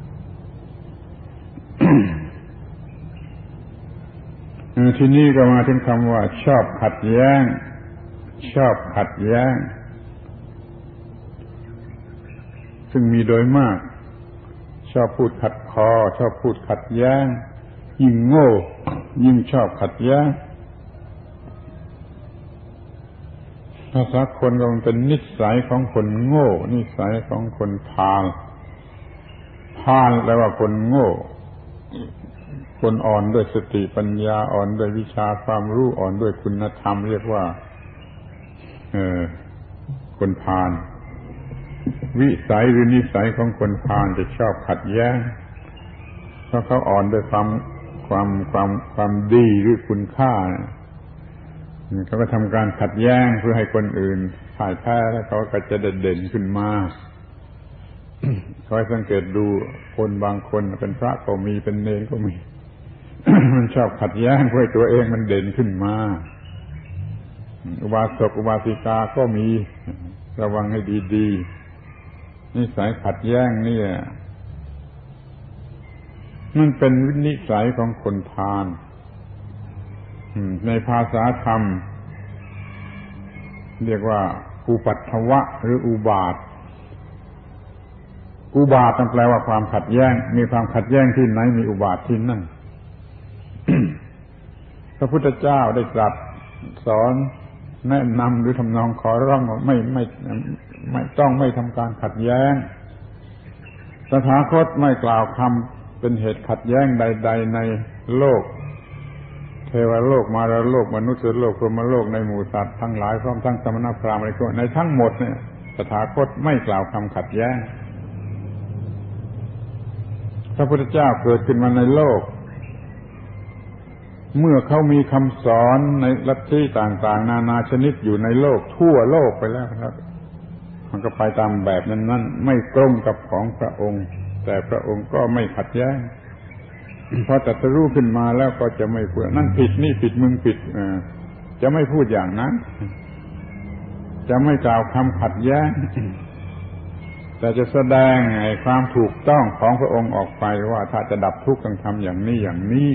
ที่นี่ก็มาถึงคำว่าชอบขัดแย้งซึ่งมีโดยมากชอบพูดขัดคอชอบพูดขัดแย้งยิ่งโง่ยิ่งชอบขัดแย้งภาษาคนก็มันเป็นนิสัยของคนโง่นิสัยของคนพาลแปลว่าคนโง่คนอ่อนด้วยสติปัญญาอ่อนด้วยวิชาความรู้อ่อนด้วยคุณธรรมเรียกว่าคนพาลวิสัยหรือนิสัยของคนพาลจะชอบขัดแย้งเพราะเขาอ่อนด้วยความดีหรือคุณค่าเขาก็ทำการขัดแย้งเพื่อให้คนอื่นพ่ายแพ้แล้วเขาก็จะเด่นขึ้นมาคอยสังเกตดูคนบางคนเป็นพระก็มีเป็นเณรก็มี มันชอบขัดแย้งเพื่อให้ตัวเองมันเด่นขึ้นมาอุบาสกอุบาสิกาก็มีระวังให้ดีๆนิสัยขัดแย้งนี่มันเป็นนิสัยของคนพาลในภาษาธรรมเรียกว่าอุปัฏฐวะหรืออุบาทแปลว่าความขัดแย้งมีความขัดแย้งที่ไหนมีอุบาทที่นั่น พระพุทธเจ้าได้ตรัสสอนแนะนำหรือทำนองขอร้องว่าไม่ต้องไม่ทำการขัดแย้งตถาคตไม่กล่าวคำเป็นเหตุขัดแย้งใดๆในโลกเทวโลกมารโลกมนุษย์โลกพรหมโลกในหมู่สัตว์ทั้งหลายพร้อมทั้งสมณพราหมณ์ในทั้งหมดเนี่ยตถาคตไม่กล่าวคำขัดแย้งพระพุทธเจ้าเกิดขึ้นมาในโลกเมื่อเขามีคำสอนในลัทธิต่างๆนานาชนิดอยู่ในโลกทั่วโลกไปแล้วครับมันก็ไปตามแบบนั้นไม่ตรงกับของพระองค์แต่พระองค์ก็ไม่ขัดแย้งพอตรัสรู้ขึ้นมาแล้วก็จะไม่พูดนั่นผิดนี่ผิดมึงผิดจะไม่พูดอย่างนั้นจะไม่กล่าวคำขัดแย้งแต่จะแสดงความถูกต้องของพระองค์ออกไปว่าถ้าจะดับทุกข์ต้องทำอย่างนี้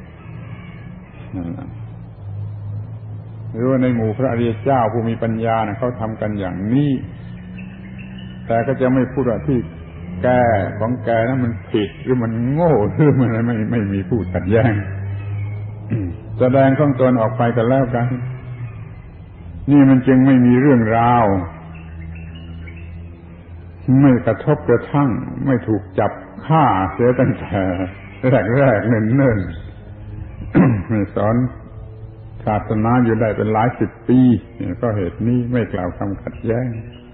หรือว่าในหมู่พระอริยเจ้าผู้มีปัญญาเขาทำกันอย่างนี้แต่ก็จะไม่พูดว่าที่แกของแกนั้นมันผิดหรือมันโง่หรือมันอะไรไม่มีผู้ขัดแย้งแสดงของตนออกไปกันแล้วกันนี่มันจึงไม่มีเรื่องราวไม่กระทบกระทั่งไม่ถูกจับฆ่าเสียตั้งแต่แรกๆเนิ่นๆสอนศาสนาอยู่ได้เป็นหลายสิบปีก็เหตุนี้ไม่กล่าวคำขัดแย้ง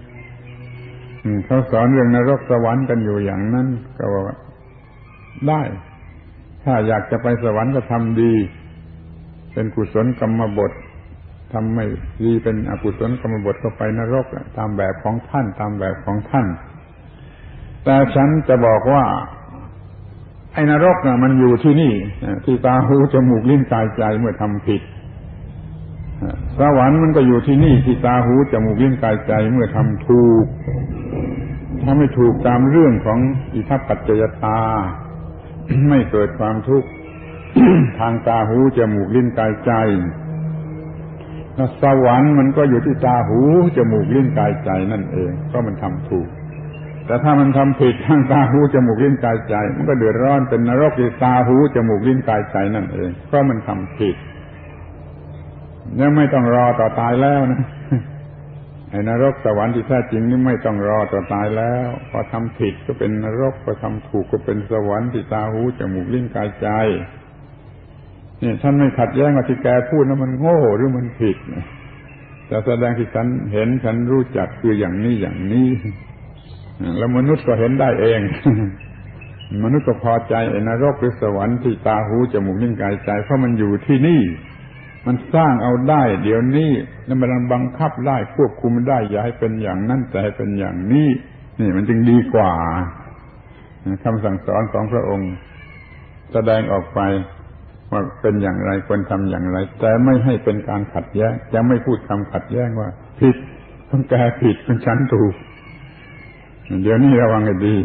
เขาสอนเรื่องนรกสวรรค์กันอยู่อย่างนั้นก็ว่าได้ถ้าอยากจะไปสวรรค์ก็ทำดีเป็นกุศลกรรมบททำไม่ดีเป็นอกุศลกรรมบทก็ไปนรกตามแบบของท่านตามแบบของท่านแต่ฉันจะบอกว่าไอ้นรกน่ะมันอยู่ที่นี่ที่ตาหูจมูกลิ้นกายใจเมื่อทำผิดสวรรค์มันก็อยู่ที่นี่ที่ตาหูจมูกลิ้นกายใจเมื่อทำถูกถ้าไม่ถูกตามเรื่องของอิทัปปัจจยตาไม่เกิดความทุกข์ทางตาหูจมูกลิ้นกายใจแล้วสวรรค์มันก็อยู่ที่ตาหูจมูกลิ้นกายใจนั่นเองก็มันทำถูกแต่ถ้ามันทำผิดทางตาหูจมูกลิ้นกายใจมันก็เดือดร้อนเป็นนรกที่ตาหูจมูกลิ้นกายใจนั่นเองเพราะมันทำผิดยังไม่ต้องรอต่อตายแล้วนะไอ้นรกสวรรค์ที่แท้จริงนี่ไม่ต้องรอต่อตายแล้วพอทำผิดก็เป็นนรกพอทำถูกก็เป็นสวรรค์ที่ตาหูจมูกลิ้นกายใจนี่ท่านไม่ขัดแย้งว่าที่แกพูดนั้นมันโง่หรือมันผิดแต่แสดงที่ฉันเห็นฉันรู้จักคืออย่างนี้อย่างนี้แล้วมนุษย์ก็เห็นได้เองมนุษย์ก็พอใจไอ้นรกหรือสวรรค์ที่ตาหูจมูกลิ้นกายใจเพราะมันอยู่ที่นี่มันสร้างเอาได้เดี๋ยวนี้แล้วมันบังคับได้ควบคุมได้อย่าให้เป็นอย่างนั้นแต่ให้เป็นอย่างนี้นี่มันจึงดีกว่าคำสั่งสอนของพระองค์แสดงออกไปว่าเป็นอย่างไรควรทำอย่างไรแต่ไม่ให้เป็นการขัดแย้งจะไม่พูดคำขัดแย้งว่าผิดต้องแกผิดเป็นฉันถูกเดี๋ยวนี้ระวังให้ดี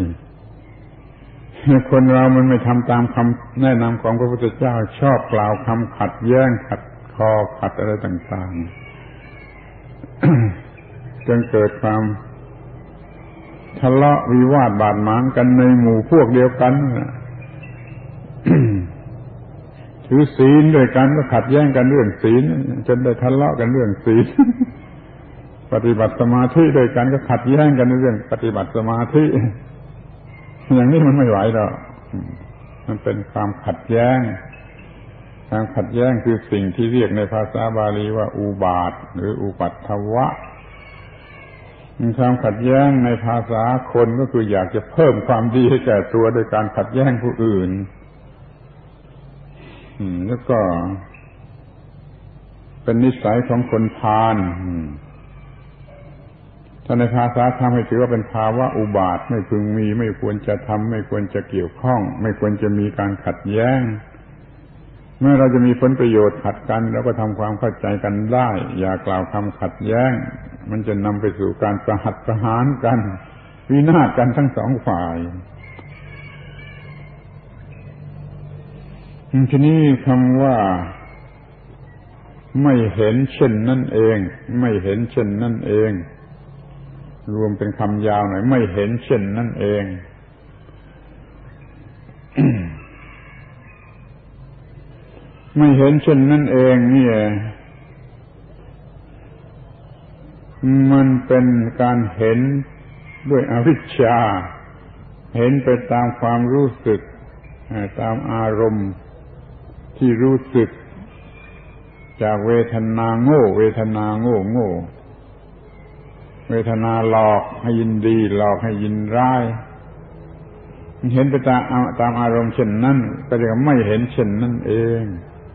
คนเรามันไม่ทำตามคำแนะนำของพระพุทธเจ้าชอบกล่าวคำขัดแย้งขัดคอขัดอะไรต่างๆ จนเกิดความทะเลาะวิวาทบาดหมางกันในหมู่พวกเดียวกัน ถือศีลด้วยกันก็ขัดแย้งกันเรื่องศีลจนได้ทะเลาะกันเรื่องศีล ปฏิบัติสมาธิด้วยกันก็ขัดแย้งกันเรื่องปฏิบัติสมาธิอย่างนี้มันไม่ไหวหรอกมันเป็นความขัดแย้งความขัดแย้งคือสิ่งที่เรียกในภาษาบาลีว่าอุบาทหรืออุปัฏฐวะความขัดแย้งในภาษาคนก็คืออยากจะเพิ่มความดีให้แก่ตัวโดยการขัดแย้งผู้อื่นแล้วก็เป็นนิสัยของคนพาลถ้าในภาษาธรรมให้ถือว่าเป็นภาวะอุบาทไม่พึงมีไม่ควรจะทำไม่ควรจะเกี่ยวข้องไม่ควรจะมีการขัดแย้งเมื่อเราจะมีผลประโยชน์ขัดกันเราก็ทำความเข้าใจกันได้อย่ากล่าวคำขัดแย้งมันจะนำไปสู่การประหัตประหารกันวินาศกันทั้งสองฝ่ายทีนี้คำว่าไม่เห็นเช่นนั่นเองไม่เห็นเช่นนั่นเองรวมเป็นคำยาวหน่อยไม่เห็นเช่นนั่นเอง ไม่เห็นเช่นนั่นเองนี่มันเป็นการเห็นด้วยอวิชชาเห็นไปตามความรู้สึกตามอารมณ์ที่รู้สึกจากเวทนาโง่เวทนาโง่โง่เวทนาหลอกให้ยินดีหลอกให้ยินร้ายเห็นไปตามอารมณ์เช่นนั้นก็จะไม่เห็นเช่นนั้นเอง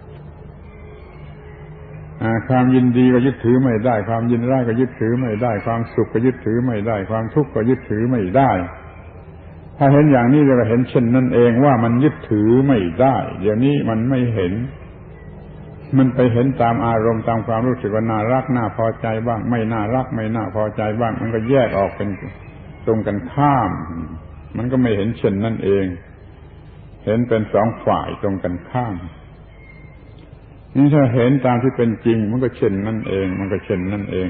ความยินดีก็ยึดถือไม่ได้ความยินร้ายก็ยึดถือไม่ได้ความสุขก็ยึดถือไม่ได้ความทุกข์ก็ยึดถือไม่ได้ถ้าเห็นอย่างนี้จะเห็นเช่นนั้นเองว่ามันยึดถือไม่ได้เดี๋ยวนี้มันไม่เห็นมันไปเห็นตามอารมณ์ตามความรู้สึกว่าน่ารักน่าพอใจบ้างไม่น่ารักไม่น่าพอใจบ้างมันก็แยกออกเป็นตรงกันข้ามมันก็ไม่เห็นเช่นนั้นเองเห็นเป็นสองฝ่ายตรงกันข้ามนี่ถ้าเห็นตามที่เป็นจริงมันก็เช่นนั่นเองมันก็เช่นนั่นเอง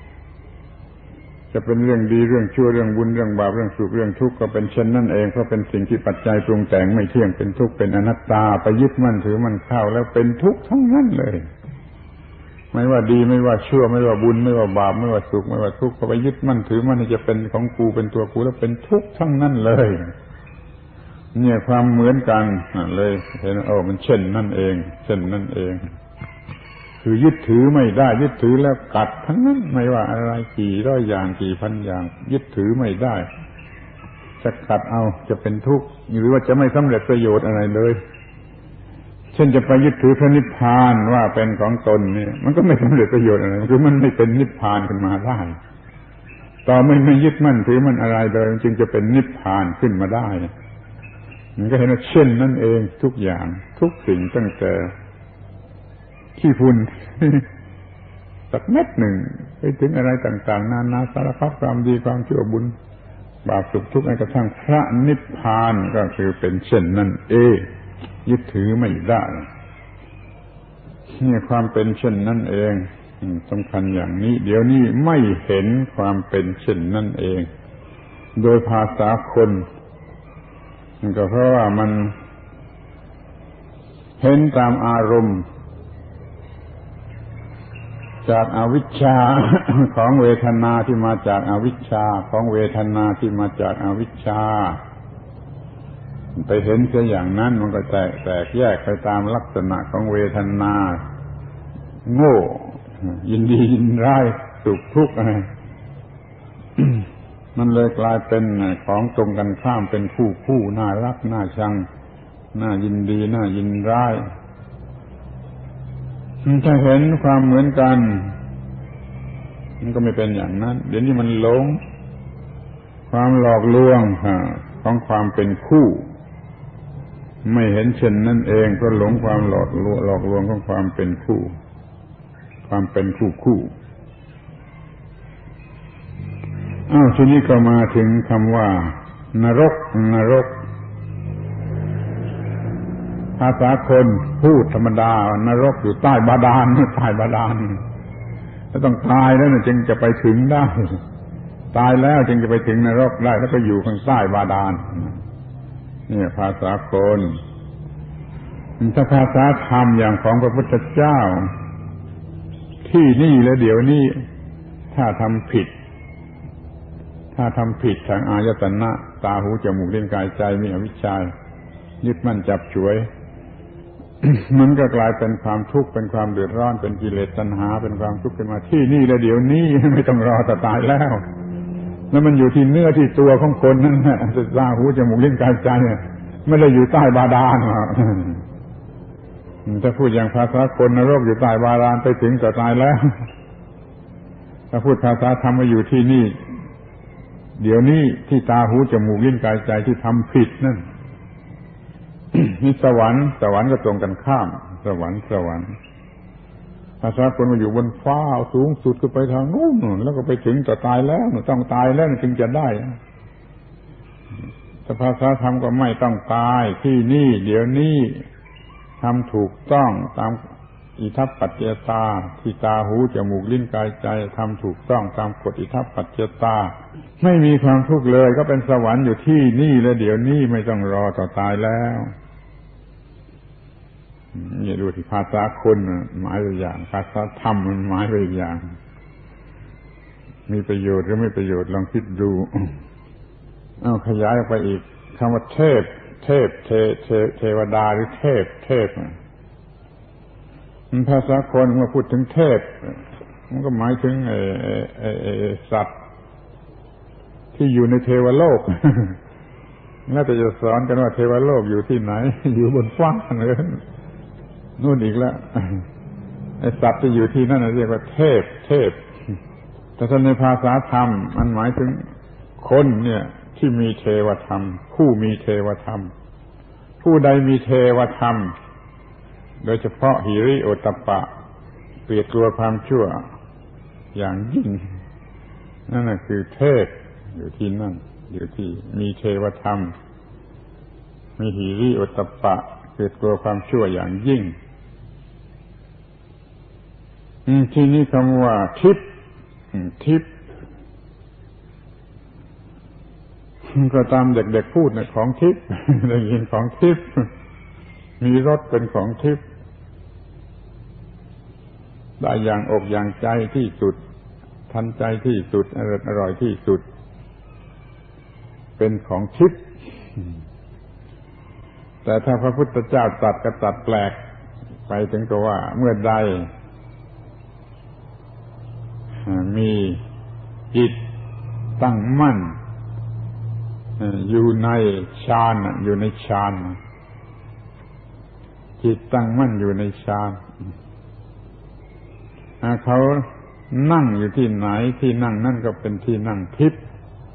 จะเป็นเรื่องดีเรื่องชั่วเรื่องบุญเรื่องบาปเรื่องสุขเรื่องทุกข์ก็เป็นเช่นนั่นเองเพราะเป็นสิ่งที่ปัจจัยปรุงแต่งไม่เที่ยงเป็นทุกข์เป็นอนัตตาไปยึดมั่นถือมันเข้าแล้วเป็นทุกข์ทั้งนั้นเลยไม่ว่าดีไม่ว่าชั่วไม่ว่าบุญไม่ว่าบาปไม่ว่าสุขไม่ว่าทุกข์ก็ไปยึดมั่นถือมั่นจะเป็นของกูเป็นตัวกูแล้วเป็นทุกข์ทั้งนั้นเลยเนี่ยความเหมือนกันเลยเห็นมันเช่นนั่นเองเช่นนั่นเองคือยึดถือไม่ได้ยึดถือแล้วกัดทั้งนั้นไม่ว่าอะไรกี่ร้อยอย่างกี่พันอย่างยึดถือไม่ได้จะกัดเอาจะเป็นทุกข์หรือว่าจะไม่สำเร็จประโยชน์อะไรเลยเช่นจะไปยึดถือพระนิพพานว่าเป็นของตนนี่มันก็ไม่สำเร็จประโยชน์อะไรคือมันไม่เป็นนิพพานขึ้นมาได้ต่อไม่ยึดมั่นถือมันอะไรเลยจึงจะเป็นนิพพานขึ้นมาได้มันก็เห็นว่าเช่นนั่นเองทุกอย่างทุกสิ่งตั้งแต่ขี้ฝุ่นสักเม็ดหนึ่งไปถึงอะไรต่างๆนานาสารพัดความดีความชั่วบุญบาปสุขทุกข์กระทั่งพระนิพพานก็คือเป็นเช่นนั่นเองยึดถือไม่ได้นี่ความเป็นเช่นนั่นเองสำคัญอย่างนี้เดี๋ยวนี้ไม่เห็นความเป็นเช่นนั่นเองโดยภาษาคนก็เพราะว่ามันเห็นตามอารมณ์จากอวิชชา ของเวทนาที่มาจากอวิชชาของเวทนาที่มาจากอวิชชาไปเห็นเสียอย่างนั้นมันก็แตกแยกไปตามลักษณะของเวทนาโง่ยินดียินร้ายสุขทุกข์อะไร มันเลยกลายเป็นของตรงกันข้ามเป็นคู่น่ารักน่าชังน่ายินดีน่ายินร้ายถ้าเห็นความเหมือนกันมันก็ไม่เป็นอย่างนั้นเดี๋ยวนี้มันหลงความหลอกลวงของความเป็นคู่ไม่เห็นเช่นนั่นเองก็หลงความหลอกลวงของความเป็นคู่ความเป็นคู่ทีนี้ก็มาถึงคำว่านรกภาษาคนพูดธรรมดานรกอยู่ใต้บาดาลแล้วต้องตายแล้วจึงจะไปถึงได้ตายแล้วจึงจะไปถึงนรกได้แล้วก็อยู่ข้างใต้บาดาลนี่ภาษาคนถ้าภาษาธรรมอย่างของพระพุทธเจ้าที่นี่และเดี๋ยวนี้ถ้าทำผิดทางอายตนะตาหูจมูกลิ้นกายใจมีอวิชชายึดมั่นจับฉวย มันก็กลายเป็นความทุกข์เป็นความเดือดร้อนเป็นกิเลสตัณหาเป็นความทุกข์ขึ้นมาที่นี่และเดี๋ยวนี้ ไม่ต้องรอแต่ตายแล้วมันอยู่ที่เนื้อที่ตัวของคนนั่นแหละตาหูจมูกลิ้นกายใจไม่ได้อยู่ใต้บาดาลถ้าพูดอย่างภาษาคนนรกอยู่ใต้บาดาลไปถึงแต่ตายแล้วถ้าพูดภาษาธรรมมาอยู่ที่นี่เดี๋ยวนี้ที่ตาหูจมูกลิ้นกายใจที่ทำผิดนั่น นี่สวรรค์ก็ตรงกันข้ามสวรรค์ภาษาคนมาอยู่บนฟ้าสูงสุดก็ไปทางนู้นแล้วก็ไปถึงแต่ตายแล้วต้องตายแล้วจึงจะได้แต่ภาษาธรรมก็ไม่ต้องตายที่นี่เดี๋ยวนี้ทำถูกต้องตามอิทัปปัจจยตาที่ตาหูจมูกลิ้นกายใจทำถูกต้องตามกฎอิทัปปัจจยตาไม่มีความทุกข์เลยก็เป็นสวรรค์อยู่ที่นี่และเดี๋ยวนี้ไม่ต้องรอต่อตายแล้วนี่ดูที่ภาษาคนหมายไปอย่างภาษาธรรมมันหมายไปอีกอย่างมีประโยชน์หรือไม่ประโยชน์ลองคิดดูขยายออกไปอีกคำว่าเทวดาหรือเทพภาษาคนเมื่อพูดถึงเทพมันก็หมายถึงสัตว์ที่อยู่ในเทวโลกน่าจะสอนกันว่าเทวโลกอยู่ที่ไหนอยู่บนฟ้าหรือนู่นอีกแล้วไอ้สัตว์ที่อยู่ที่นั่นเรียกว่าเทพแต่ถ้าในภาษาธรรมมันหมายถึงคนเนี่ยที่มีเทวธรรมผู้มีเทวธรรมผู้ใดมีเทวธรรมโดยเฉพาะหิริโอตตัปปะเกลียดกลัวความชั่วอย่างยิ่งนั่นน่ะคือเทพอยู่ที่นั่นอยู่ที่มีเทวธรรมมีหิริโอตตัปปะเกลียดกลัวความชั่วอย่างยิ่งที่นี่คำว่าทิพย์ก็ตามเด็กๆพูดนะของทิพย์ได้ยินของทิพย์มีรสเป็นของทิพย์ได้อย่างอกอย่างใจที่สุดทันใจที่สุดอร่อยที่สุดเป็นของทิพย์แต่ถ้าพระพุทธเจ้าตรัสก็ตรัสแปลกไปถึงกับว่าเมื่อใดมีจิตตั้งมั่นอยู่ในฌานอยู่ในฌานจิตตั้งมั่นอยู่ในฌานเขานั่งอยู่ที่ไหนที่นั่งนั่นก็เป็นที่นั่งทิพย์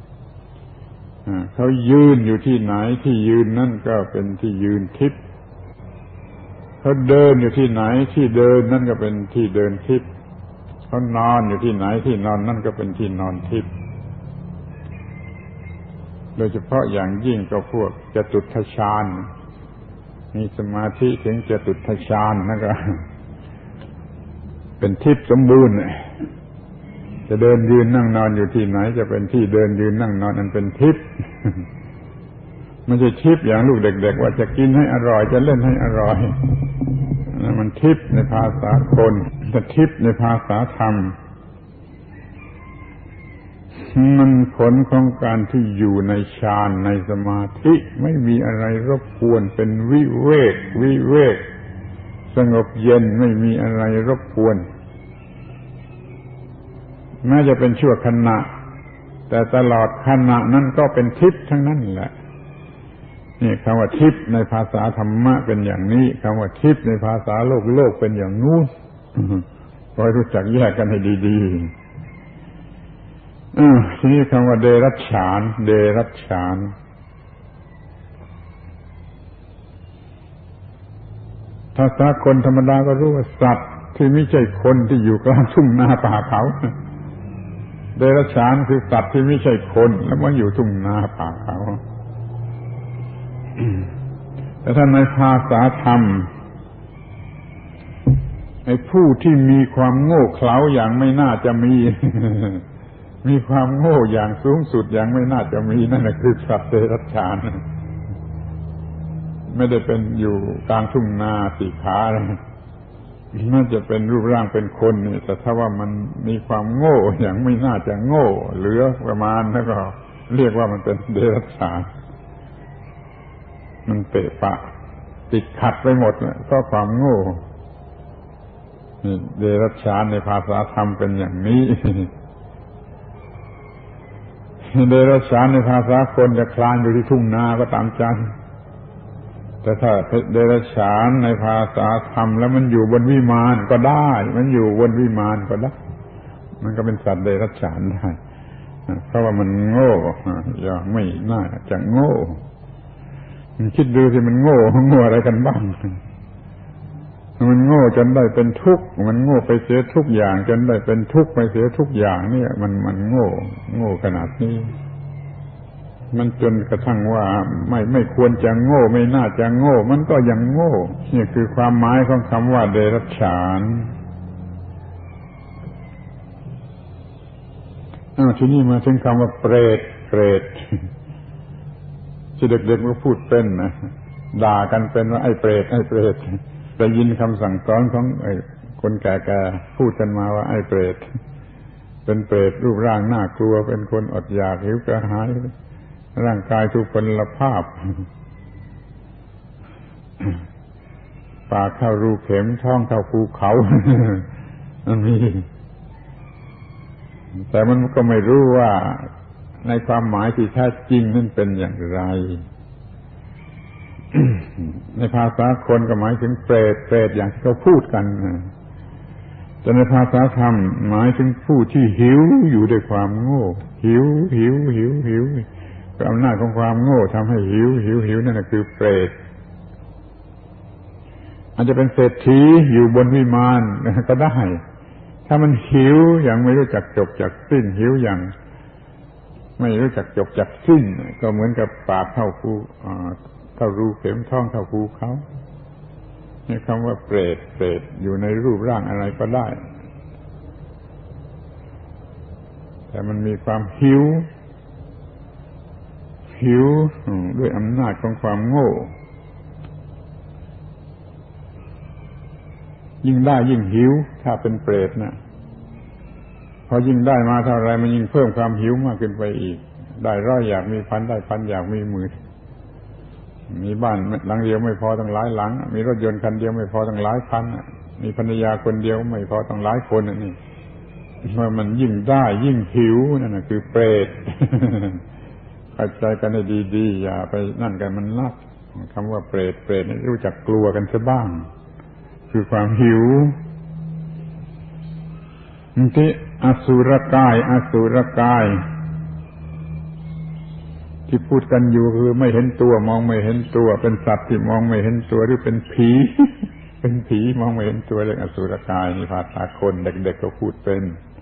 เขายืนอยู่ที่ไหนที่ยืนนั่นก็เป็นที่ยืนทิพย์เขาเดินอยู่ที่ไหนที่เดินนั่นก็เป็นที่เดินทิพย์เขานอนอยู่ที่ไหนที่นอนนั่นก็เป็นที่นอนทิพย์โดยเฉพาะอย่างยิ่งก็พวกจตุตถฌานมีสมาธิถึงจตุตถฌานนั่นก็เป็นทิพย์สมบูรณ์จะเดินยืนนั่งนอนอยู่ที่ไหนจะเป็นที่เดินยืนนั่งนอนอันเป็นทิพย์ไม่ใช่ทิพย์อย่างลูกเด็กๆว่าจะกินให้อร่อยจะเล่นให้อร่อยนั่นมันทิพย์ในภาษาคนแต่ทิพย์ในภาษาธรรมมันผลของการที่อยู่ในฌานในสมาธิไม่มีอะไรรบกวนเป็นวิเวกสงบเย็นไม่มีอะไรรบกวนแม้จะเป็นชั่วขณะแต่ตลอดขณะนั้นก็เป็นทิพย์ทั้งนั้นแหละนี่คำว่าทิพย์ในภาษาธรรมะเป็นอย่างนี้คำว่าทิพย์ในภาษาโลกเป็นอย่างนู้นคอยรู้จักแยกกันให้ดีๆทีนี้คำว่าเดรัจฉานภาษาคนธรรมดาก็รู้ว่าสัตว์ที่ไม่ใช่คนที่อยู่กลางทุ่งนาป่าเขาเดรัจฉานคือสัตว์ที่ไม่ใช่คนแล้วมาอยู่ทุ่งนาป่าเขาแต่ถ้าในภาษาธรรมไอ้ผู้ที่มีความโง่เขลาอย่างไม่น่าจะมีความโง่อย่างสูงสุดอย่างไม่น่าจะมีนั่นแหละคือสัตว์เดรัจฉานไม่ได้เป็นอยู่กลางทุ่งนาสี่ขาน่าจะเป็นรูปร่างเป็นคนนี่แต่ถ้าว่ามันมีความโง่อย่างไม่น่าจะโง่เหลือประมาณแล้วก็เรียกว่ามันเป็นเดรัจฉานมันเปะปะติดขัดไปหมดเพราะความโง่นี่เดรัจฉานในภาษาธรรมเป็นอย่างนี้เดรัจฉานในภาษาคนจะคลานอยู่ที่ทุ่งนาก็ตามใจแต่ถ้าเดรัจฉานในภาษาธรรมแล้วมันอยู่บนวิมานก็ได้มันอยู่บนวิมานก็ได้มันก็เป็นสัตว์เดรัจฉานได้เพราะว่ามันโง่อย่างไม่น่าจะโง่คิดดูสิมันโง่อะไรกันบ้างมันโง่จนได้เป็นทุกข์มันโง่ไปเสียทุกอย่างจนได้เป็นทุกข์ไปเสียทุกอย่างเนี่ยมันโง่ขนาดนี้มันจนกระทั่งว่าไม่ควรจะโง่ไม่น่าจะโง่มันก็ยังโง่นี่คือความหมายของคำว่าเดรัจฉานทีนี้มาถึงคำว่าเปรตที่เด็กๆก็พูดเป็นนะด่ากันเป็นว่าไอ้เปรตได้ยินคำสั่งสอนของไอ้คนแก่ๆพูดกันมาว่าไอ้เปรตเป็นเปรตรูปร่างน่ากลัวเป็นคนอดอยากหิวกระหายร่างกายทุกพลภาพปากเข้ารูเข็มท้องเข้าภูเขามันมีแต่มันก็ไม่รู้ว่าในความหมายที่แท้จริงนั่นเป็นอย่างไร ในภาษาคนก็หมายถึงเปรตอย่างที่เขาพูดกันแต่ในภาษาธรรมหมายถึงผู้ที่หิวอยู่ด้วยความโง่หิวก็อำนาจของความโง่ทำให้หิวนั่นคือเปรตอาจจะเป็นเศรษฐีอยู่บนวิมานก็ได้ถ้ามันหิวอย่างไม่รู้จักจบจักสิ้นหิวอย่างไม่รู้จักจบจักสิ้นก็เหมือนกับปากเข้ารูเข็มท้องเข้าภูเขานี่คำว่าเปรตอยู่ในรูปร่างอะไรก็ได้แต่มันมีความหิวด้วยอำนาจของความโง่ยิ่งได้ยิ่งหิวถ้าเป็นเปรตนะพอยิ่งได้มาเท่าไรมันยิ่งเพิ่มความหิวมากขึ้นไปอีกได้ร้อยอยากมีพันได้พันอยากมีหมื่นมีบ้านหลังเดียวไม่พอตั้งหลายหลังมีรถยนต์คันเดียวไม่พอตั้งหลายคันมีภรรยาคนเดียวไม่พอตั้งหลายคนนี่เมื่อมันยิ่งได้ยิ่งหิวนั่นน่ะคือเปรตเข้าใจกันให้ดีๆอย่าไปนั่นกันมันนักคำว่าเปรตนี่รู้จักกลัวกันซะบ้างคือความหิวที่อสุรกายที่พูดกันอยู่คือไม่เห็นตัวมองไม่เห็นตัวเป็นสัตว์ที่มองไม่เห็นตัวหรือเป็นผี เป็นผีมองไม่เห็นตัวเรียกอสุรกายนี่ภาษาคนเด็กๆก็พูดเป็น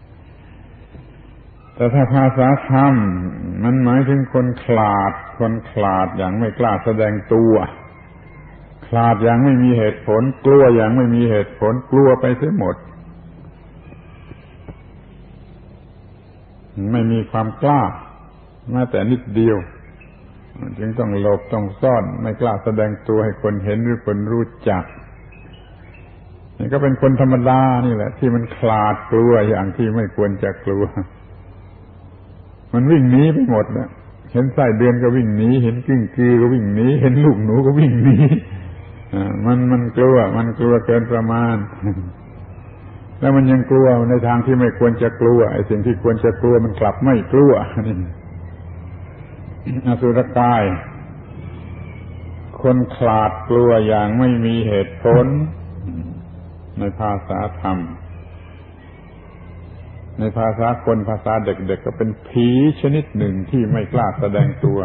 แต่ถ้าภาษาธรรมมันหมายถึงคนขลาดอย่างไม่กล้าแสดงตัวขลาดอย่างไม่มีเหตุผลกลัวอย่างไม่มีเหตุผลกลัวไปเสียหมดไม่มีความกล้าแม้แต่นิดเดียวจึงต้องหลบต้องซ่อนไม่กล้าแสดงตัวให้คนเห็นหรือคนรู้จักนี่ก็เป็นคนธรรมดานี่แหละที่มันขลาดกลัวอย่างที่ไม่ควรจะกลัวมันวิ่งหนีไปหมดนะเห็นไส้เดือนก็วิ่งหนีเห็นกิ้งกือก็วิ่งหนีเห็นลูกหนูก็วิ่งหนีมันกลัวเกินประมาณแล้วมันยังกลัวในทางที่ไม่ควรจะกลัวไอ้สิ่งที่ควรจะกลัวมันกลับไม่กลัวนี่อสุรกายคนขลาดกลัวอย่างไม่มีเหตุผลในภาษาธรรมในภาษาคนภาษาเด็กๆก็เป็นผีชนิดหนึ่งที่ไม่กล้าแสดงตัว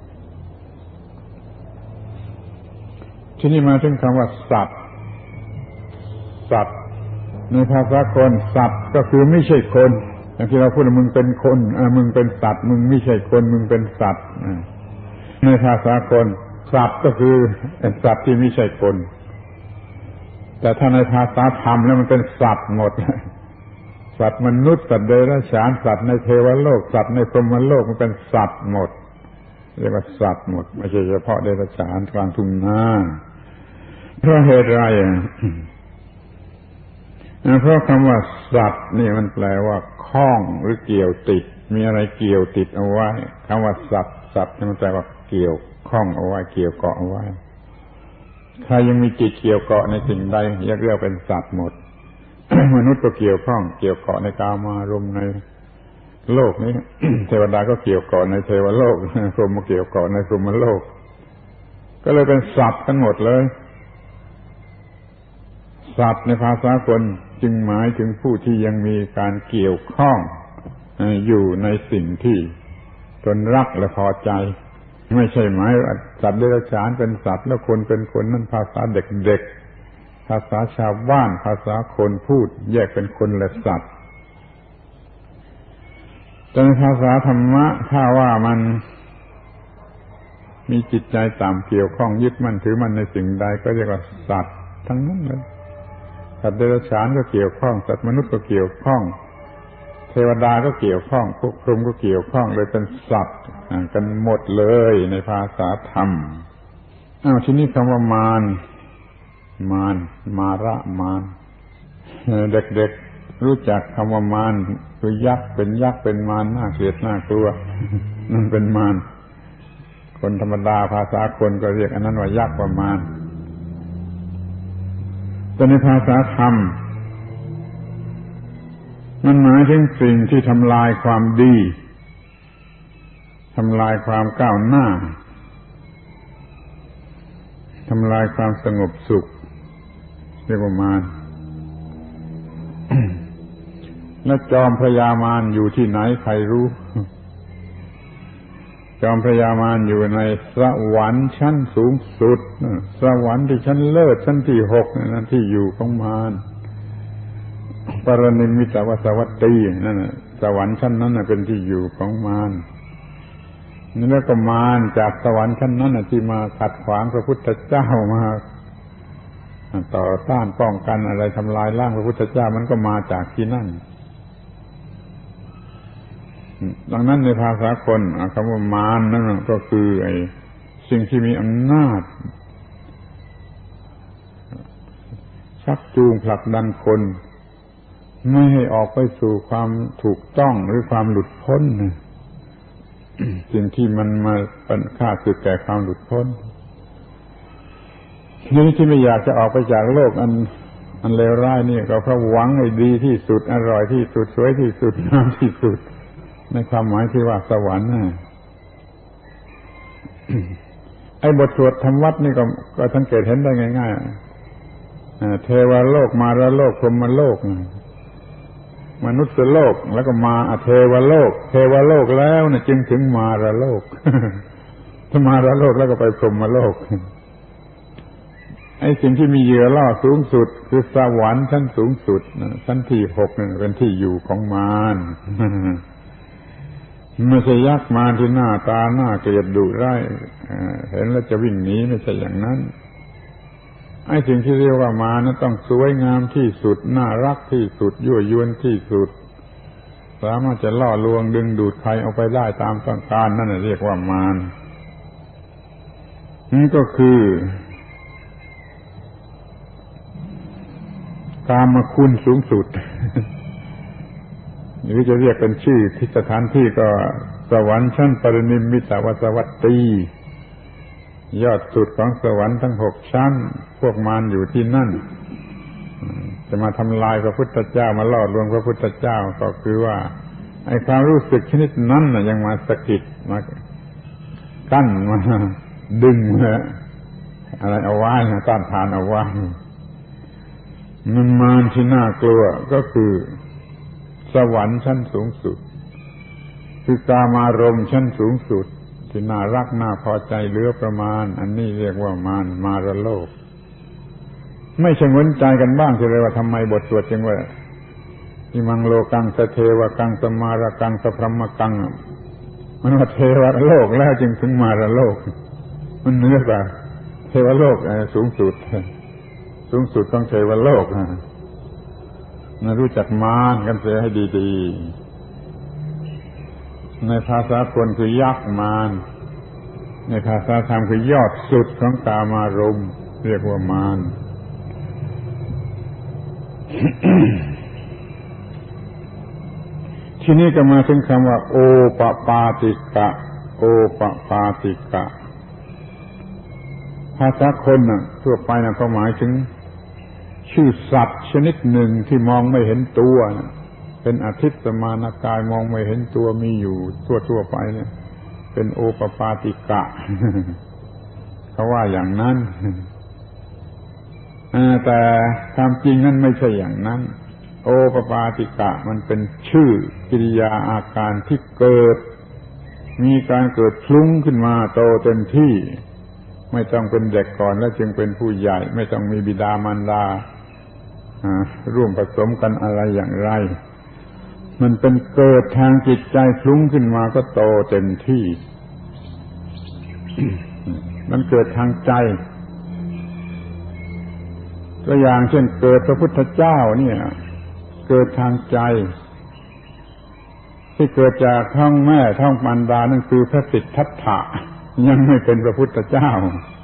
ที่นี่มาถึงคำว่าสัตว์ในภาษาคนสัตว์ก็คือไม่ใช่คนอย่างที่เราพูดมึงเป็นคนมึงเป็นสัตว์มึงไม่ใช่คนมึงเป็นสัตว์ในภาษาคนสัตว์ก็คือสัตว์ที่ไม่ใช่คนแต่ถ้าในภาษาธรรมแล้วมันเป็นสัตว์หมดสัตว์มนุษย์สัตว์เดรัจฉานสัตว์ในเทวโลกสัตว์ในพรหมโลกมันเป็นสัตว์หมดเรียกว่าสัตว์หมดไม่ใช่เฉพาะเดรัจฉานกลางทุ่งนาเพราะเหตุไรเพราะคำว่าสัตว์นี่มันแปลว่าคล้องหรือเกี่ยวติดมีอะไรเกี่ยวติดเอาไว้คำว่าสัตว์มันแปลว่าเกี่ยวข้องเอาไว้เกี่ยวเกาะเอาไว้ใครยังมีจิตเกี่ยวเกาะในสิ่งใดเรียกเป็นสัตว์หมด มนุษย์ก็เกี่ยวข้องเกี่ยวเกาะในกามารมณ์ในโลกนี้ เทวดาก็เกี่ยวเกาะในเทวโลกพรหมก็เกี่ยวเกาะในพรหมโลกก็เลยเป็นสัตว์ทั้งหมดเลยสัตว์ในภาษาคนจึงหมายถึงผู้ที่ยังมีการเกี่ยวข้องอยู่ในสิ่งที่ตนรักและพอใจไม่ใช่หมายสัตว์เดรัจฉานเป็นสัตว์แล้วคนเป็นคนนั่นภาษาเด็กๆภาษาชาวบ้านภาษาคนพูดแยกเป็นคนและสัตว์แต่ในภาษาธรรมะถ้าว่ามันมีจิตใจต่ำเกี่ยวข้องยึดมั่นถือมั่นในสิ่งใดก็เรียกว่าสัตว์ทั้งนั้นเลยสัตว์เดรัจฉานก็เกี่ยวข้องสัตว์มนุษย์ก็เกี่ยวข้องเทวดาก็เกี่ยวข้องพวกพรหมก็เกี่ยวข้องเลยเป็นสัตว์กันหมดเลยในภาษาธรรมทีนี้คำว่ามารเด็กๆรู้จักคำว่ามารคือยักษ์เป็นมารน่าเกลียดน่ากลัวนั่นเป็นมารคนธรรมดาภาษาคนก็เรียกอันนั้นว่ายักษ์ว่ามารแต่ในภาษาธรรมมันหมายถึงสิ่งที่ทำลายความดีทำลายความก้าวหน้าทำลายความสงบสุขเรียกว่ามาร และจอมพระยามารอยู่ที่ไหนใครรู้ จอมพระยามารอยู่ในสวรรค์ชั้นสูงสุดสวรรค์ที่ชั้นเลิศชั้นที่6นั่นที่อยู่ของมารปรนิมมิตวสวัตตีนั่นน่ะสวรรค์ชั้นนั้นน่ะเป็นที่อยู่ของมารนี่แล้วก็มารจากสวรรค์ชั้นนั้นน่ะที่มาขัดขวางพระพุทธเจ้ามาต่อต้านป้องกันอะไรทำลายล้างพระพุทธเจ้ามันก็มาจากที่นั่นดังนั้นในภาษาคนคำว่ามารนั่นก็คือไอ้สิ่งที่มีอำนาจชักจูงผลักดันคนไม่ให้ออกไปสู่ความถูกต้องหรือความหลุดพ้น สิ่งที่มันมาเป็นค่าศึกแก่ความหลุดพ้นนี่ที่ไม่อยากจะออกไปจากโลกอันเลวร้ายนี่ก็เพราะหวังให้ดีที่สุดอร่อยที่สุดสวยที่สุดงามที่สุดในความหมายที่ว่าสวรรค์ไอ้บทสวดธรรมวัดนี่ก็สังเกตเห็นได้ง่ายๆเทวโลกมารโลกพรหมโลกมนุษย์โลกแล้วก็มาเทวโลกเทวโลกแล้วเนี่ยจึงถึงมารโลกถ้ามารโลกแล้วก็ไปพรหมโลกไอ้สิ่งที่มีเหยื่อล่อสูงสุดคือสวรรค์ชั้นสูงสุดชั้นที่6นั่นเป็นที่อยู่ของมารไม่ใช่ยักษ์มารที่หน้าตาหน้าเกลียดดุร้ายเห็นแล้วจะวิ่งหนีไม่ใช่อย่างนั้นไอ้สิ่งที่เรียกว่ามารนั้นต้องสวยงามที่สุดน่ารักที่สุดยั่วยวนที่สุดสามารถจะล่อลวงดึงดูดใครเอาไปได้ตามต้องการนั่นเรียกว่ามารนี่ก็คือกามคุณสูงสุดหรือจะเรียกเป็นชื่อที่สถานที่ก็สวรรค์ชั้นปรินิมมิตวสวัตตียอดสุดของสวรรค์ทั้ง6ชั้นพวกมารอยู่ที่นั่นจะมาทำลายพระพุทธเจ้ามาล่อลวงพระพุทธเจ้าก็คือว่าไอ้ความรู้สึกชนิดนั้นน่ะยังมาสะกิดมากั้นมาดึงอะไรเอาไว้ต้านทานเอาไว้มันมารที่น่ากลัวก็คือสวรรค์ชั้นสูงสุดคือกามารมณ์ชั้นสูงสุดที่น่ารักน่าพอใจเหลือประมาณอันนี้เรียกว่ามารโลกไม่ชงนใจกันบ้างเลยว่าทำไมบทสวดจึงว่าอิมังโลกังสเทวกังสมารกังสพรหมกังมันว่าเทวโลกแล้วจึงถึงมารโลกมันเหนือกว่าเทวโลกสูงสุดของเทวโลกนะรู้จักมารกันเสียให้ดีๆในภาษาคนคือยักษ์มารในภาษาธรรมคือยอดสุดของกามารมณ์เรียกว่ามาร ที่นี่ก็มาถึงคำว่าโอปปาติกะโอปปาติกะภาษาคนน่ะทั่วไปน่ะเขาหมายถึงชื่อสัตว์ชนิดหนึ่งที่มองไม่เห็นตัวเป็นอทิตตมานกายมองไม่เห็นตัวมีอยู่ทั่วไปเนี่ยเป็นโอปปาติกะ เขาว่าอย่างนั้นแต่ความจริงนั้นไม่ใช่อย่างนั้นโอปปาติกะมันเป็นชื่อกิริยาอาการที่เกิดมีการเกิดพลุ้งขึ้นมาโตเต็มที่ไม่ต้องเป็นเด็กก่อนแล้วจึงเป็นผู้ใหญ่ไม่ต้องมีบิดามารดาร่วมผสมกันอะไรอย่างไรมันเป็นเกิดทางจิตใจพลุ้งขึ้นมาก็โตเต็มที่ มันเกิดทางใจตัวอย่างเช่นเกิดพระพุทธเจ้าเนี่ยเกิดทางใจที่เกิดจากท้องแม่ท้องมารดานั่นคือพระสิทธัตถะยังไม่เป็นพระพุทธเจ้า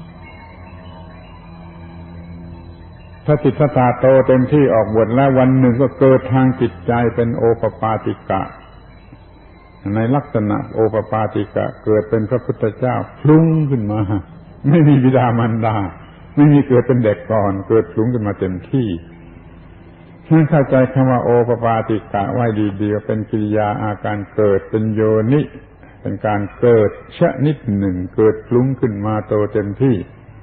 พระสิทธัตถะโตเต็มที่ออกบวชแล้ววันหนึ่งก็เกิดทางจิตใจเป็นโอปปาติกะในลักษณะโอปปาติกะเกิดเป็นพระพุทธเจ้าพลุ้งขึ้นมาไม่มีบิดามารดาไม่มีเกิดเป็นเด็กก่อนเกิดพลุ้งขึ้นมาเต็มที่ท่านเข้าใจคำว่าโอปปาติกะไว้ดีๆเป็นกิริยาอาการเกิดเป็นโยนิเป็นการเกิดชนิดหนึ่งเกิดพลุ้งขึ้นมาโตเต็มที่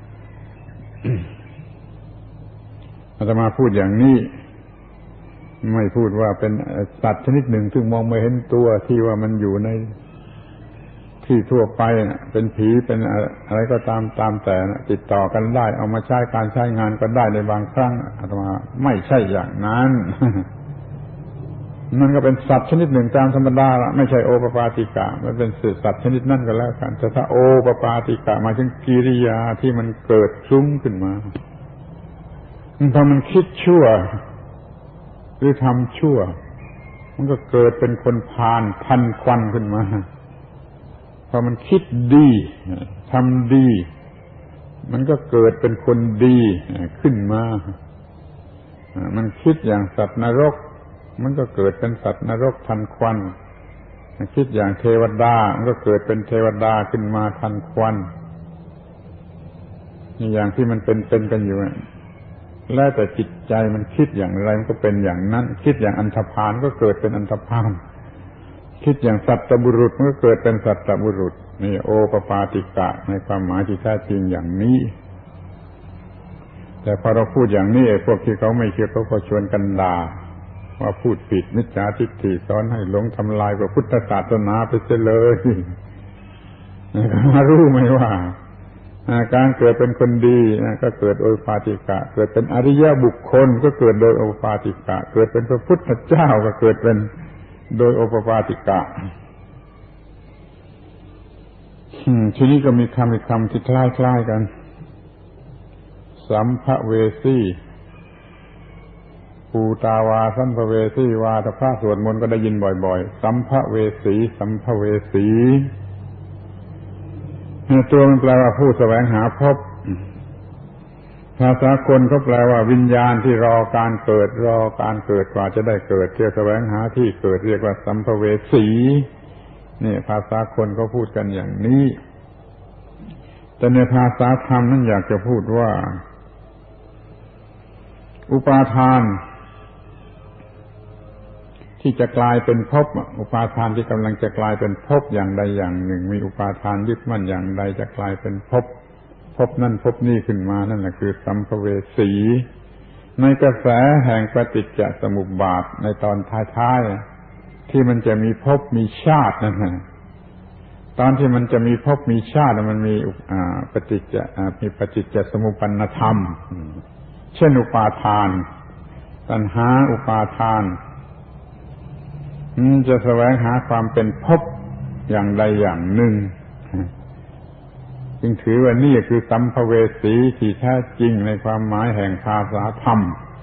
อาตมาพูดอย่างนี้ไม่พูดว่าเป็นสัตว์ชนิดหนึ่งซึ่งมองไม่เห็นตัวที่ว่ามันอยู่ในที่ทั่วไปเป็นผีเป็นอะไรก็ตามแต่ติดต่อกันได้เอามาใช้การใช้งานก็ได้ในบางครั้งอาตมาไม่ใช่อย่างนั้น มันก็เป็นสัตว์ชนิดหนึ่งตามธรรมดาละไม่ใช่โอปปาติกะมันเป็นสัตว์ชนิดนั่นก็แล้วกันแต่ถ้าโอปปาติกะหมายถึงกิริยาที่มันเกิดคลุ้งขึ้นมาพอมันคิดชั่วหรือทำชั่วมันก็เกิดเป็นคนพาลพันควันขึ้นมาพอมันคิดดีทำดีมันก็เกิดเป็นคนดีขึ้นมามันคิดอย่างสัตว์นรกมันก็เกิดเป็นสัตว์นรกทันควันมันคิดอย่างเทวดามันก็เกิดเป็นเทวดาขึ้นมาทันควันนี่อย่างที่มันเป็นกันอยู่แล้วแต่จิตใจมันคิดอย่างไรมันก็เป็นอย่างนั้นคิดอย่างอันธพาลก็เกิดเป็นอันธพาลคิดอย่างสัตตบุรุษมันก็เกิดเป็นสัตตบุรุษนี่โอปปาติกะในความหมายที่แท้จริงอย่างนี้แต่พอเราพูดอย่างนี้ไอ้พวกที่เขาไม่เชื่อเขาก็ชวนกันด่าว่าพูดผิดมิจฉาทิฏฐิสอนให้หลงทำลายพระพุทธศาสนาไปเสียเลยมารู้ไหมว่าการเกิดเป็นคนดีก็เกิดโดยปาติกะเกิดเป็นอริยบุคคลก็เกิดโดยโอปาติกะเกิดเป็นพระพุทธเจ้าก็เกิดเป็นโดยโอปปาติกะทีนี้ก็มีคำอีกคำที่คล้ายๆกันสัมภเวสีปูตาวาสัมภเวสีวาถ้าพระสวดมนต์ก็ได้ยินบ่อยๆสัมภเวสีสัมภเวสีตัวมันแปลว่าผู้แสวงหาพบภาษาคนเขาแปลว่าวิญญาณที่รอการเกิดกว่าจะได้เกิดเที่ยวแสวงหาที่เกิดเรียกว่าสัมภเวสีนี่ภาษาคนเขาพูดกันอย่างนี้แต่ในภาษาธรรมนั้นอยากจะพูดว่าอุปาทานที่จะกลายเป็นภพอุปาทานที่กำลังจะกลายเป็นภพอย่างใดอย่างหนึ่งมีอุปาทานยึดมั่นอย่างใดจะกลายเป็นภพนั่นภพนี้ขึ้นมานั่นแหละคือสัมภเวสีในกระแสแห่งปฏิจจสมุปบาทในตอนท้ายๆที่มันจะมีภพมีชาตินั่นนะตอนที่มันจะมีภพมีชาติมันมีปฏิจจสมุปปนธรรมเช่นอุปาทานตัณหาอุปาทานจะแสวงหาความเป็นภพอย่างใดอย่างหนึ่งจึงถือว่านี่คือสัมภเวสีที่แท้จริงในความหมายแห่งภาษาธรรม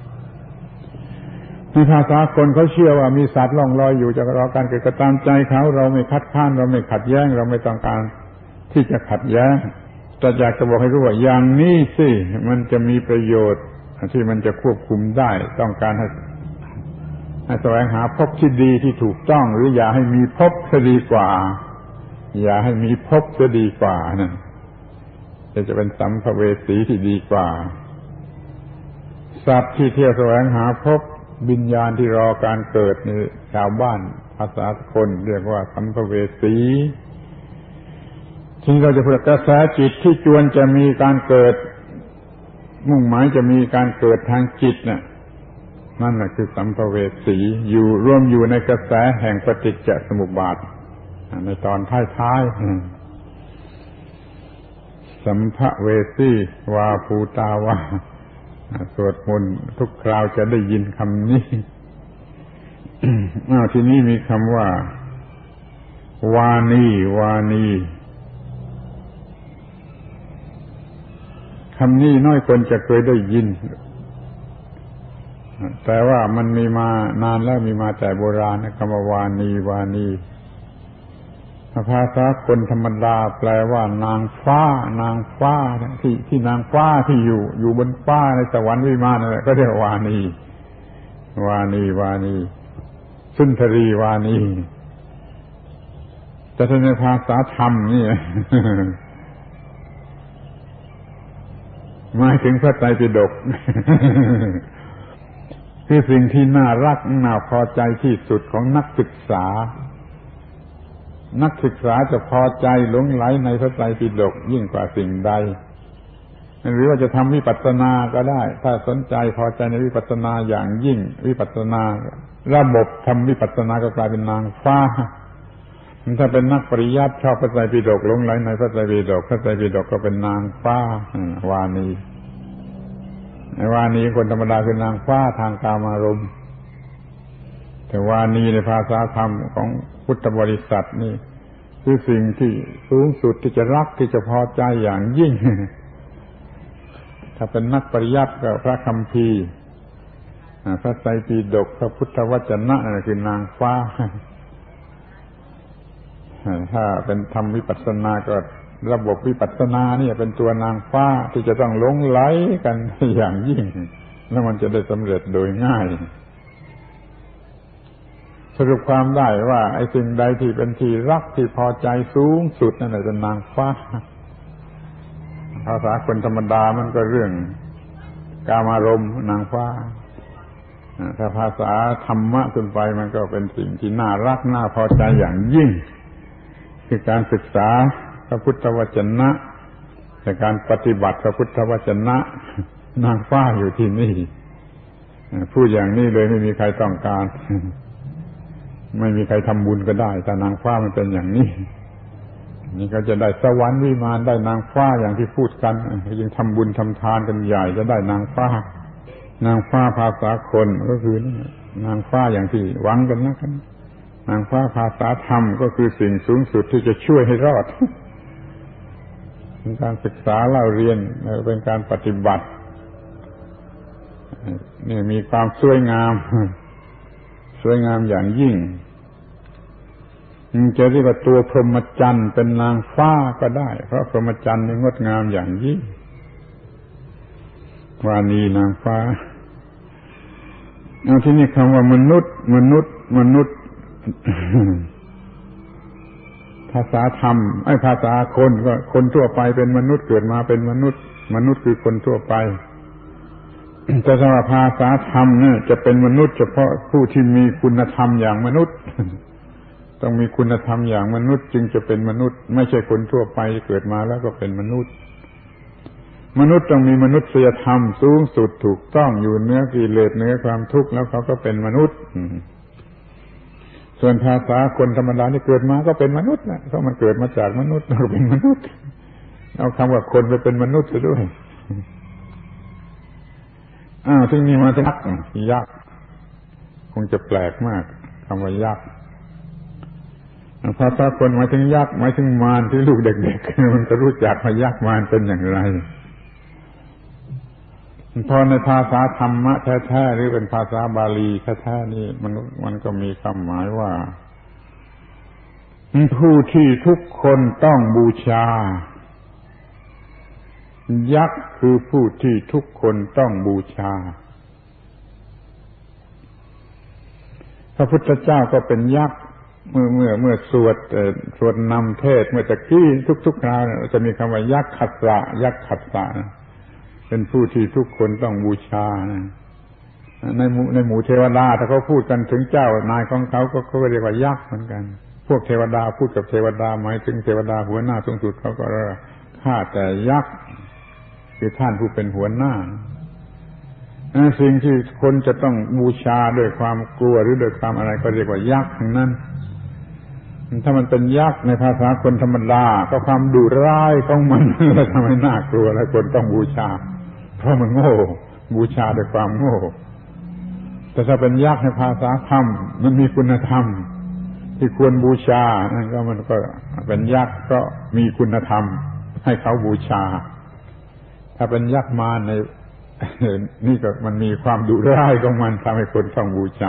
ในภาษาคนเขาเชื่อว่ามีสัตว์ล่องลอยอยู่จะรอการเกิดก็ตามใจเขาเราไม่คัดค้านเราไม่ขัดแย้งเราไม่ต้องการที่จะขัดแย้งแต่อยากจะบอกให้รู้ว่าอย่างนี้สิมันจะมีประโยชน์ที่มันจะควบคุมได้ต้องการให้แสวงหาภพที่ดีที่ถูกต้องหรืออย่าให้มีภพจะดีกว่าอย่าให้มีภพจะดีกว่านั่นจะเป็นสัมภเวสีที่ดีกว่าสัตว์ที่เที่ยวแสวงหาภพวิญญาณที่รอการเกิดในชาวบ้านภาษาคนเรียกว่าสัมภเวสีที่เราจะพูดกระแสจิตที่จวนจะมีการเกิดมุ่งหมายจะมีการเกิดทางจิตน่ะนั่นแหละคือสัมภเวสีอยู่ร่วมอยู่ในกระแสแห่งปฏิจจสมุปบาทในตอนท้ายๆสัมภเวสีวาภูตาวาสวดมนต์ทุกคราวจะได้ยินคำนี้ ทีนี้มีคำว่าวานีคำนี้น้อยคนจะเคยได้ยินแต่ว่ามันมีมานานแล้วมีมาแต่โบราณคำว่าวานีภาษาคนธรรมดาแปลว่านางฟ้าที่นางฟ้าที่อยู่บนฟ้าในสวรรค์วิมานนั่นแหละก็เรียกวานีสุนทรีวานีแต่ในภาษาธรรมนี่ หมายถึงพระไตรปิฎก คือสิ่งที่น่ารักน่าพอใจที่สุดของนักศึกษาจะพอใจหลงไหลในพระไตรปิฎกยิ่งกว่าสิ่งใดหรือว่าจะทำวิปัสสนาก็ได้ถ้าสนใจพอใจในวิปัสสนาอย่างยิ่งวิปัสสนาระบบทำวิปัสสนาก็กลายเป็นนางฟ้าถ้าเป็นนักปริยัติชอบพระไตรปิฎกหลงไหลในพระไตรปิฎกก็เป็นนางฟ้าวานีคนธรรมดาคือนางฟ้าทางกามารมณ์แต่วานีในภาษาธรรมของพุทธบริษัทนี่คือสิ่งที่สูงสุดที่จะรักที่จะพอใจอย่างยิ่งถ้าเป็นนักปริยัติก็พระคัมภีร์พระไตรปิฎกพระพุทธวจนะนั่นคือนางฟ้าถ้าเป็นทำวิปัสสนาก็ระบบวิปัสสนานี่เป็นตัวนางฟ้าที่จะต้องหลงไหลกันอย่างยิ่งแล้วมันจะได้สำเร็จโดยง่ายสรุปความได้ว่าไอ้สิ่งใดที่เป็นที่รักที่พอใจสูงสุดนั่นแหละเป็นนางฟ้าภาษาคนธรรมดามันก็เรื่องกามารมณ์นางฟ้าถ้าภาษาธรรมะขึ้นไปมันก็เป็นสิ่งที่น่ารักน่าพอใจอย่างยิ่งคือการศึกษาพระพุทธวจนะแต่การปฏิบัติพระพุทธวจนะนางฟ้าอยู่ที่นี่พูดอย่างนี้เลยไม่มีใครต้องการไม่มีใครทำบุญก็ได้แต่นางฟ้ามันเป็นอย่างนี้นี่ก็จะได้สวรรค์วิมานได้นางฟ้าอย่างที่พูดกันยังทำบุญทำทานกันใหญ่จะได้นางฟ้านางฟ้าภาษาคนก็คือนางฟ้าอย่างที่หวังกันนะครับนางฟ้าภาษาธรรมก็คือสิ่งสูงสุดที่จะช่วยให้รอดเป็นการศึกษาเล่าเรียนเป็นการปฏิบัตินี่มีความสวยงามอย่างยิ่งจะเรียกว่าตัวพรหมจรรย์เป็นนางฟ้าก็ได้เพราะพรหมจรรย์นี่งดงามอย่างยิ่งวานีนางฟ้าเอาที่นี่คำว่ามนุษย์ภาษาธรรมภาษาคนก็คนทั่วไปเป็นมนุษย์เกิดมาเป็นมนุษย์คือคนทั่วไปแต่สำหรับภาษาธรรมเนี่ยจะเป็นมนุษย์เฉพาะผู้ที่มีคุณธรรมอย่างมนุษย์ต้องมีคุณธรรมอย่างมนุษย์จึงจะเป็นมนุษย์ไม่ใช่คนทั่วไปเกิดมาแล้วก็เป็นมนุษย์ต้องมีมนุษยธรรมสูงสุดถูกต้องอยู่เหนือกิเลสเหนือความทุกข์แล้วเขาก็เป็นมนุษย์ส่วนภาษาคนธรรมดาที่เกิดมาก็เป็นมนุษย์นะเพราะมันเกิดมาจากมนุษย์เราเป็นมนุษย์เอาคำว่าคนไปเป็นมนุษย์ซะด้วยที่นี่มาถึงยักษ์คงจะแปลกมากคำว่ายักษ์ภาษาคนหมายถึงยักษ์หมายถึงมารที่ลูกเด็กๆมันจะรู้จักว่ายักษ์มารเป็นอย่างไรพอในภาษาธรรมะแท้ๆหรือเป็นภาษาบาลีแท้ๆนี่มันก็มีความหมายว่าผู้ที่ทุกคนต้องบูชายักษ์คือผู้ที่ทุกคนต้องบูชาพระพุทธเจ้าก็เป็นยักษ์เมื่อสวดนำเทศเมื่อตะกี้ทุกๆคราวจะมีคำว่ายักษ์ขัสสะเป็นผู้ที่ทุกคนต้องบูชาในหมู่เทวดาถ้าเขาพูดกันถึงเจ้านายของเขาก็เรียกว่ายักษ์เหมือนกันพวกเทวดาพูดกับเทวดาหมายถึงเทวดาหัวหน้าสูงสุดเขาก็เรียกข้าแต่ยักษ์คือท่านผู้เป็นหัวหน้าสิ่งที่คนจะต้องบูชาด้วยความกลัวหรือด้วยความอะไรก็เรียกว่ายักษ์ทั้งนั้นถ้ามันเป็นยักษ์ในภาษาคนธรรมดาก็ความดุร้ายของมันทำให้น่ากลัวและคนต้องบูชาเพราะมันโง่บูชาด้วยความโง่แต่ถ้าเป็นยักษ์ในภาษาธรรมมันมีคุณธรรมที่ควรบูชานั่นก็มันก็เป็นยักษ์ก็มีคุณธรรมให้เขาบูชาถ้าเป็นยักษ์มารในนี่ก็มันมีความดุร้ายของมันทำให้คนต้องบูชา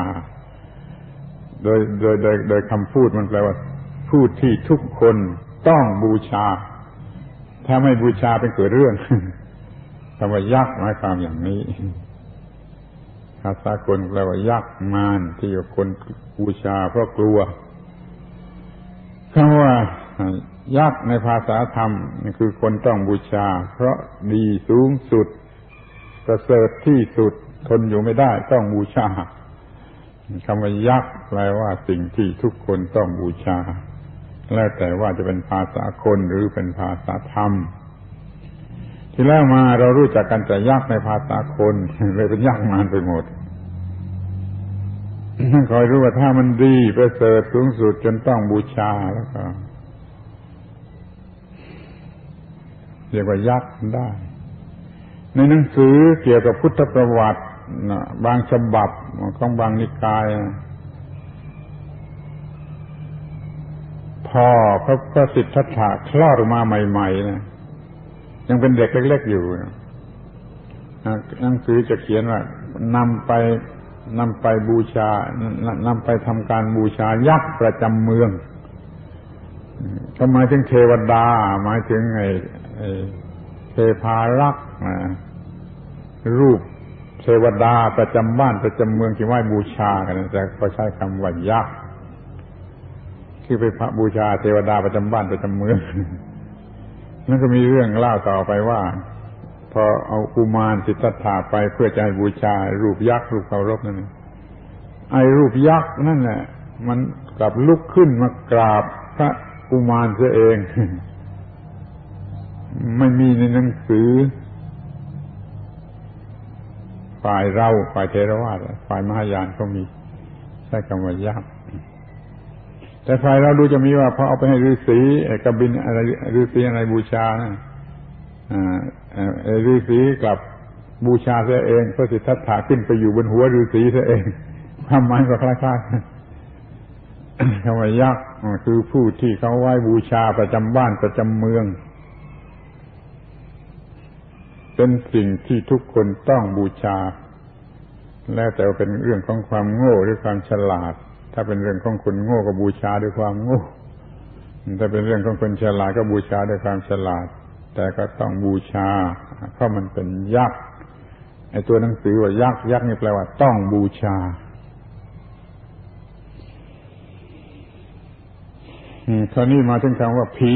โดยคำพูดมันแปลว่าผู้ที่ทุกคนต้องบูชาถ้าไม่บูชาเป็นเกิดเรื่องคำว่ายักษ์หมายความอย่างนี้ภาษาคนแปลว่ายักษ์มารที่คนบูชาเพราะกลัวคำว่ายักษ์ในภาษาธรรมคือคนต้องบูชาเพราะดีสูงสุดประเสริฐที่สุดทนอยู่ไม่ได้ต้องบูชาคำว่ายักษ์แปลว่าสิ่งที่ทุกคนต้องบูชาแล้วแต่ว่าจะเป็นภาษาคนหรือเป็นภาษาธรรมที่แล้วมาเรารู้จักกันแต่ยักษ์ในภาษาคนเลยเป็นยักษ์มารไปหมดคอยรู้ว่าถ้ามันดีประเสริฐสูงสุดจนต้องบูชาแล้วก็เรียกว่ายักษ์ได้ในหนังสือเกี่ยวกับพุทธประวัติบางฉบับของบางนิกายพอพระสิทธัตถะคลอดออกมาใหม่ๆนะยังเป็นเด็กเล็กๆอยู่หนังสือจะเขียนว่านำไปบูชานำไปทำการบูชายักษ์ประจำเมืองก็หมายถึงเทวดาหมายถึงไอ้เทพารักษ์รูปเททวดาประจำบ้านประจำเมืองที่ไหว้บูชากันแต่ก็ใช้คำว่ายักษ์คือไปบูชาเทวดาประจำบ้านประจำเมืองนั่นก็มีเรื่องเล่าต่อไปว่าพอเอากุมารสิทธัตถะไปเพื่อจะให้บูชารูปยักษ์รูปเคารพนั่นไอ้รูปยักษ์นั่นแหละมันกลับลุกขึ้นมากราบพระกุมารเสียเองไม่มีในหนังสือฝ่ายเราฝ่ายเทรวาทฝ่ายมหายานก็มีใช้คำว่ายักษ์แต่ฝ่ายเราดูจะมีว่าพอเอาไปให้ฤาษีกบินอะไรฤาษีอะไรบูชานะฤาษีกับบูชาเสียเองพระสิทธัตถะขึ้นไปอยู่บนหัวฤาษีเสียเองความหมายก็คล้ายๆคำว่ายักษ์คือผู้ที่เขาไหว้บูชาประจำบ้านประจำเมืองเป็นสิ่งที่ทุกคนต้องบูชาแล้วแต่เป็นเรื่องของความโง่หรือความฉลาดถ้าเป็นเรื่องของคนโง่ก็บูชาด้วยความโง่ถ้าเป็นเรื่องของคนฉลาดก็บูชาด้วยความฉลาดแต่ก็ต้องบูชาเพราะมันเป็นยักษ์ไอ้ตัวหนังสือว่ายักษ์ยักษ์นี่แปลว่าต้องบูชาคราวนี้มาถึงคำว่าผี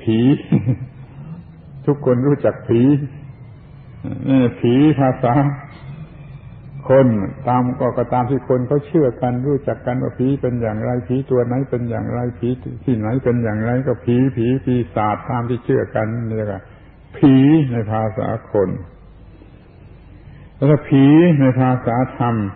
ทุกคนรู้จักผีนี่ผีภาษาคนตามก็ตามที่คนเขาเชื่อกันรู้จักกันว่าผีเป็นอย่างไรผีตัวไหนเป็นอย่างไรผีที่ไหนเป็นอย่างไรก็ผีปีศาจตามที่เชื่อกันนี่แหละผีในภาษาคนแล้วผีในภาษาธรรม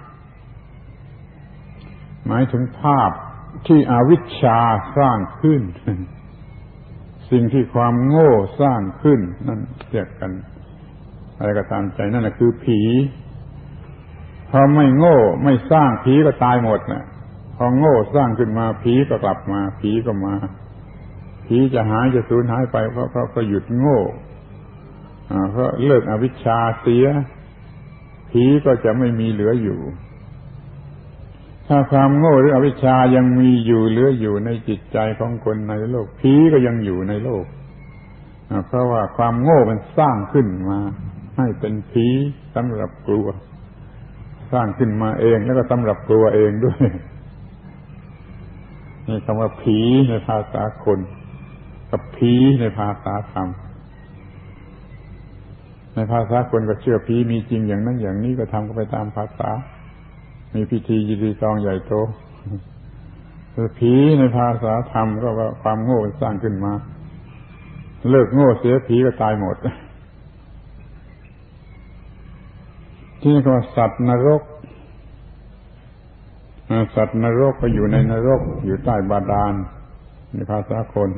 หมายถึงภาพที่อวิชชาสร้างขึ้นสิ่งที่ความโง่สร้างขึ้นนั่นเรียกกันอะไรก็ตามใจนั่นแหละคือผีพอไม่โง่ไม่สร้างผีก็ตายหมดนะพอโง่สร้างขึ้นมาผีก็กลับมาผีก็มาผีจะหายจะสูญหายไปเพราะหยุดโง่เพราะเลิกอวิชชาเสียผีก็จะไม่มีเหลืออยู่ถ้าความโง่หรืออวิชชายังมีอยู่เหลืออยู่ในจิตใจของคนในโลกผีก็ยังอยู่ในโลกเพราะว่าความโง่มันสร้างขึ้นมาให้เป็นผีสำหรับกลัวสร้างขึ้นมาเองแล้วก็สำหรับกลัวเองด้วยนี่คำว่าผีในภาษาคนกับผีในภาษาธรรมในภาษาคนก็เชื่อผีมีจริงอย่างนั้นอย่างนี้ก็ทำก็ไปตามภาษามีพิธียินดีซองใหญ่โตผีในภาษาธรรมก็ว่าความโง่สร้างขึ้นมาเลิกโง่เสียผีก็ตายหมดที่นี่ก็ว่าสัตว์นรกสัตว์นรกก็อยู่ในนรกอยู่ใต้บาดาลในภาษาคน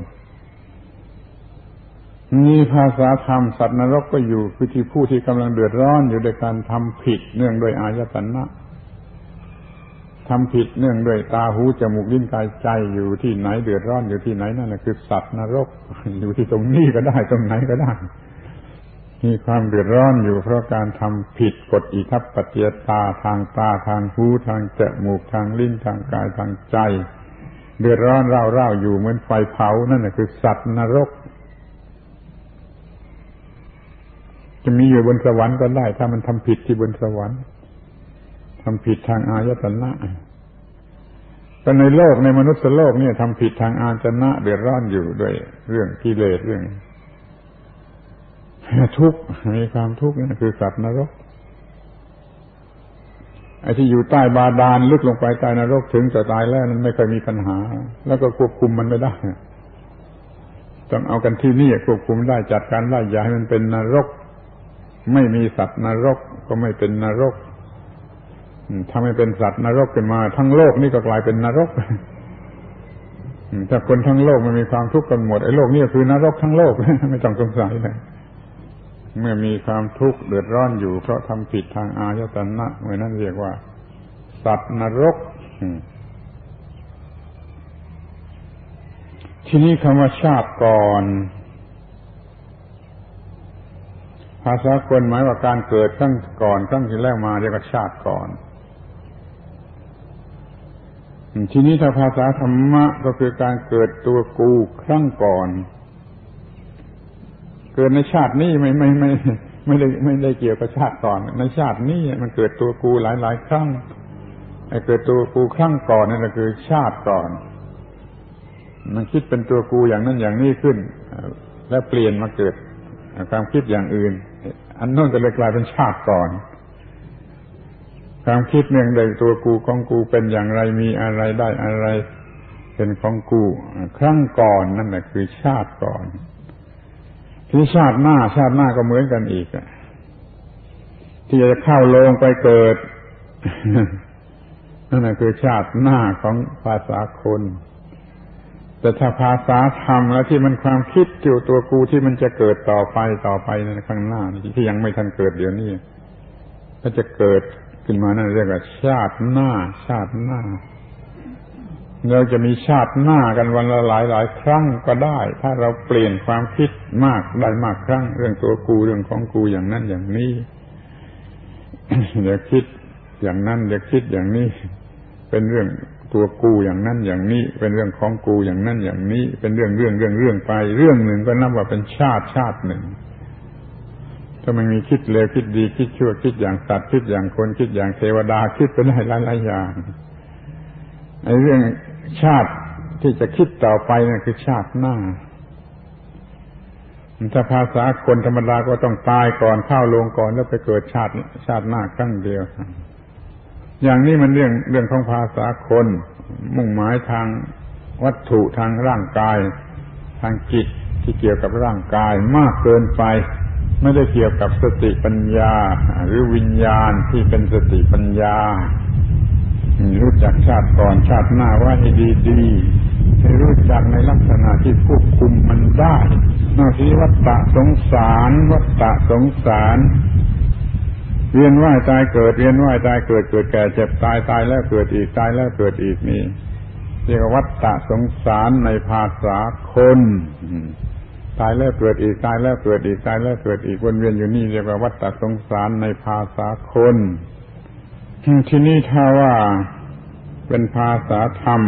นี่ภาษาธรรมสัตว์นรกก็อยู่คือที่ผู้ที่กำลังเดือดร้อนอยู่ด้วยการทำผิดเนื่องด้วยอายตนะทำผิดเนื่องด้วยตาหูจมูกลิ้นกายใจอยู่ที่ไหนเดือดร้อนอยู่ที่ไหนนั่นแหละคือสัตว์นรกอยู่ที่ตรงนี้ก็ได้ตรงไหนก็ได้มีความเดือดร้อนอยู่เพราะการทำผิดกฎอิทัปปัจจยตาทางตาทางหูทางจมูกทางลิ้นทางกายทางใจเดือดร้อนเร่าๆอยู่เหมือนไฟเผานั่นแหละคือสัตว์นรกจะมีอยู่บนสวรรค์ก็ได้ถ้ามันทำผิดที่บนสวรรค์ทำผิดทางอายตนะก็ในโลกในมนุษย์โลกเนี่ยทำผิดทางอายตนะเดือดร้อนอยู่ด้วยเรื่องกิเลสเรื่องทุกข์มีความทุกข์นั่นคือสัตว์นรกไอ้ที่อยู่ใต้บาดาลลึกลงไปใต้นรกถึงจะตายแล้วนั้นไม่เคยมีปัญหาแล้วก็ควบคุมมันไม่ได้ต้องเอากันที่นี่ควบคุมได้จัดการได้อย่าให้มันเป็นนรกไม่มีสัตว์นรกก็ไม่เป็นนรกถ้าไม่เป็นสัตว์นรกขึ้นมาทั้งโลกนี่ก็กลายเป็นนรกถ้าคนทั้งโลกมันมีความทุกข์กันหมดไอ้โลกนี่คือนรกทั้งโลกไม่ต้องสงสัยเลยเมื่อมีความทุกข์เดือดร้อนอยู่เพราะทำผิดทางอายตนะเมื่อนั้นเรียกว่าสัตว์นรกที่นี่คำว่าชาติก่อนภาษาคนหมายว่าการเกิดครั้งก่อนครั้งที่แล้วมาเรียกว่าชาติก่อนทีนี้ถ้าภาษาธรรมะก็คือการเกิดตัวกูครั้งก่อนเกิดในชาตินี้ไม่ได้เกี่ยวกับชาติก่อนในชาตินี้มันเกิดตัวกูหลายๆครั้งไอ้เกิดตัวกูครั้งก่อนนั่นก็คือชาติก่อนมันคิดเป็นตัวกูอย่างนั้นอย่างนี้ขึ้นแล้วเปลี่ยนมาเกิดความคิดอย่างอื่นอันนั้นก็เลยกลายเป็นชาติก่อนความคิดเรื่องใดตัวกูของกูเป็นอย่างไรมีอะไรได้อะไรเป็นของกูครั้งก่อนนั่นแหละคือชาติก่อนที่ชาติหน้าก็เหมือนกันอีกที่จะเข้าโลงไปเกิดนั่นคือชาติหน้าของภาษาคนแต่ถ้าภาษาธรรมแล้วที่มันความคิดอยู่ตัวกูที่มันจะเกิดต่อไปในข้างหน้าที่ยังไม่ทันเกิดเดี๋ยวนี้ก็จะเกิดขึ้นมานั่นเรียกว่าชาติหน้าเราจะมีชาติหน้ากันวันละหลายครั้งก็ได้ถ้าเราเปลี่ยนความคิดมากได้มากครั้งเรื่องตัวกูเรื่องของกูอย่างนั้นอย่างนี้ อย่าคิดอย่างนั้นอย่าคิดอย่างนี้เป็นเรื่องตัวกูอย่างนั้นอย่างนี้เป็นเรื่องของกูอย่างนั้นอย่างนี้เป็นเรื่องไปเรื่องหนึ่งก็นับว่าเป็นชาติหนึ่งถ้ามันมีคิดเลวคิดดีคิดชั่วคิดอย่างสัตว์คิดอย่างคนคิดอย่างเทวดาคิดไปได้หลายอย่างไอ้เรื่องชาติที่จะคิดต่อไปนั่นคือชาติหน้าถ้าภาษาคนธรรมดาก็ต้องตายก่อนเข้าโลงก่อนแล้วไปเกิดชาติหน้าครั้งเดียวอย่างนี้มันเรื่องของภาษาคนมุ่งหมายทางวัตถุทางร่างกายทางจิตที่เกี่ยวกับร่างกายมากเกินไปไม่ได้เกี่ยวกับสติปัญญาหรือวิญญาณที่เป็นสติปัญญารู้จักชาติก่อนชาติหน้าไว้ให้ดีๆให้รู้จักในลักษณะที่ควบคุมมันได้นอกจากวัฏฏะสงสารเวียนว่ายตายเกิดเวียนว่ายตายเกิดเกิดแก่เจ็บตายแล้วเกิดอีกตายแล้วเกิดอีกนี่เรียกว่าวัฏฏะสงสารในภาษาคนตายแล้วเกิดอีกตายแล้วเกิดอีกตายแล้วเกิดอีกวนเวียนอยู่นี่เรียกว่าวัฏฏะสงสารในภาษาคนที่นี่ถ้าว่าเป็นภาษาธรรม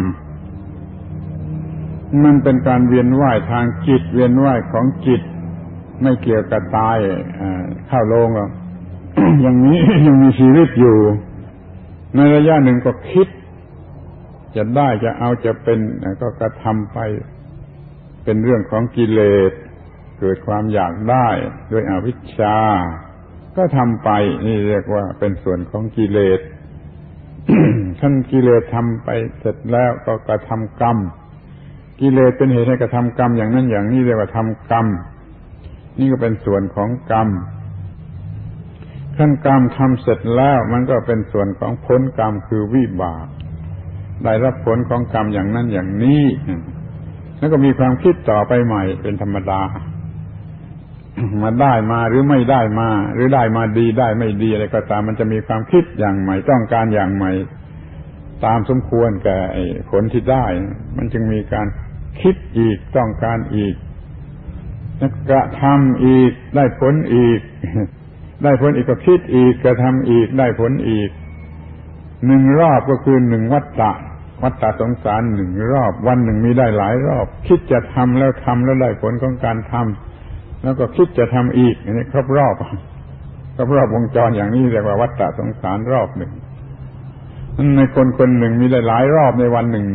มันเป็นการเวียนว่ายทางจิตเวียนว่ายของจิตไม่เกี่ยวกับตายเข้าโลงหรอก อย่างนี้ยังมีชีวิตอยู่ในระยะหนึ่งก็คิดจะได้จะเอาจะเป็นก็กระทำไปเป็นเรื่องของกิเลสเกิดความอยากได้ด้วยอวิชชาก็ทำไปนี่เรียกว่าเป็นส่วนของกิเลส ท่านกิเลสทำไปเสร็จแล้วก็กระทำกรรมกิเลสเป็นเหตุให้กระทำกรรมอย่างนั้นอย่างนี้เรียกว่าทำกรรมนี่ก็เป็นส่วนของกรรมขั้นกรรมทำเสร็จแล้วมันก็เป็นส่วนของผลกรรมคือวิบากได้รับผลของกรรมอย่างนั้นอย่างนี้แล้วก็มีความคิดต่อไปใหม่เป็นธรรมดามาได้มาหรือไม่ได้มาหรือได้มาดีได้ไม่ดีอะไรก็ตามมันจะมีความคิดอย่างใหม่ต้องการอย่างใหม่ตามสมควรแก่ผลที่ได้มันจึงมีการคิดอีกต้องการอีกกระทำอีกได้ผลอีกได้ผลอีกก็คิดอีกกระทำอีกได้ผลอีกหนึ่งรอบก็คือหนึ่งวัฏฏะสงสารหนึ่งรอบวันหนึ่งมีได้หลายรอบคิดจะทำแล้วได้ผลของการทำแล้วก็คิดจะทำอีกอันนี้ครบรอบวงจรอย่างนี้เรียกว่าวัฏฏะสงสารรอบหนึ่งในคนหนึ่งมีได้หลายรอบในวันหนึ่ง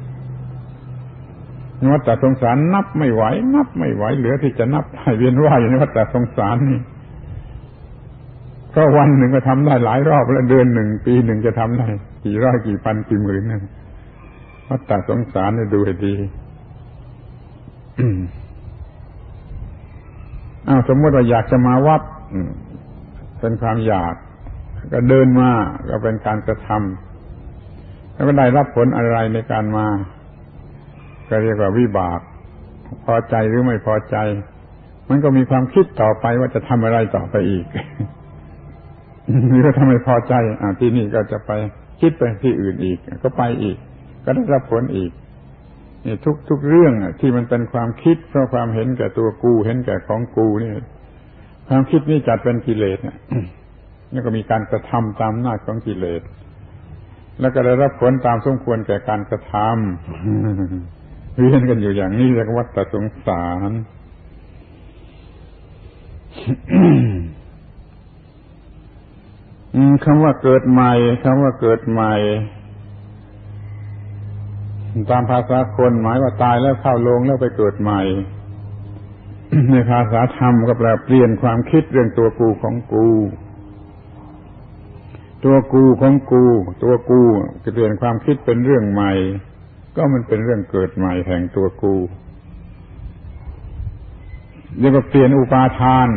วัฏฏะสงสารนับไม่ไหวเหลือที่จะนับได้เวียนว่ายอยู่ในวัฏฏะสงสารนี่เพราะวันหนึ่งก็ทำได้หลายรอบแล้วเดือนหนึ่งปีหนึ่งจะทำได้กี่ร้อยกี่พันกี่หมื่นนั่นวัฏฏะสงสารนี่ดูให้ดี สมมติว่าอยากจะมาวัดเป็นความอยากก็เดินมาก็เป็นการกระทำแล้วก็ได้รับผลอะไรในการมาก็เรียกว่าวิบากพอใจหรือไม่พอใจมันก็มีความคิดต่อไปว่าจะทำอะไรต่อไปอีก นี่ก็ทำให้พอใจที่นี่ก็จะไปคิดไปที่อื่นอีกก็ไปอีกก็ได้รับผลอีกนี่ทุกเรื่องที่มันเป็นความคิดเพราะความเห็นแก่ตัวกูเห็นแก่ของกูนี่ความคิดนี่จัดเป็นกิเลสนี่ก็มีการกระทำตามหน้าของกิเลสแล้วก็ได้รับผลตามสมควรแก่การกระทำเรียนกันอยู่อย่างนี้เรียกว่าวัฏฏะสงสารคำว่าเกิดใหม่คำว่าเกิดใหม่ตามภาษาคนหมายว่าตายแล้วเข้าโลงแล้วไปเกิดใหม่ ในภาษาธรรมก็แปลเปลี่ยนความคิดเรื่องตัวกูของกูตัวกูของกูตัวกูจะเปลี่ยนความคิดเป็นเรื่องใหม่ก็มันเป็นเรื่องเกิดใหม่แห่งตัวกูเรียกว่าเปลี่ยนอุปาทาน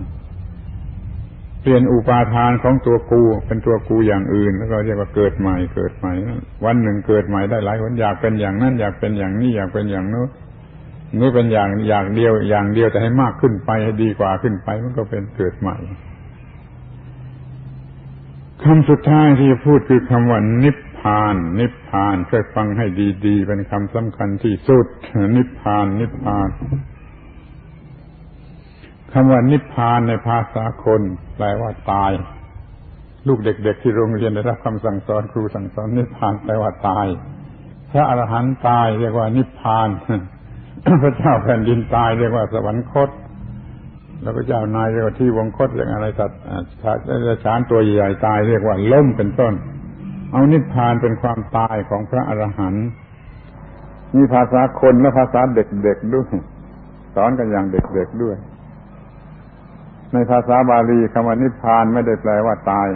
เปลี่ยนอุปาทานของตัวกูเป็นตัวกูอย่างอื่นแล้วก็เรียกว่าเกิดใหม่เกิดใหม่วันหนึ่งเกิดใหม่ได้หลายคนอยากเป็นอย่างนั้นอยากเป็นอย่างนี้อยากเป็นอย่างโน้นนี่เป็นอย่างเดียวแต่ให้มากขึ้นไปให้ดีกว่าขึ้นไปมันก็เป็นเกิดใหม่คำสุดท้ายที่จะพูดคือคำว่านิพพานนิพพานช่วยฟังให้ดีๆเป็นคำสำคัญที่สุดนิพพานนิพพานคำว่านิพพานในภาษาคนแปลว่าตายลูกเด็กๆที่โรงเรียนได้รับคำสั่งสอนครูสั่งสอนนิพพานแปลว่าตายพระอรหันต์ตายเรียกว่านิพพานพระเจ้าแผ่นดินตายเรียกว่าสวรรคตแล้วพระเจ้านายเรียกว่าที่วงคตเรียกอะไรสัตว์ช้างตัวใหญ่ตายเรียกว่าล่มเป็นต้นเอานิพพานเป็นความตายของพระอรหันต์มีภาษาคนและภาษาเด็กๆด้วยสอนกันอย่างเด็กๆด้วยในภาษาบาลีคำว่านิพพานไม่ได้แปลว่าตาย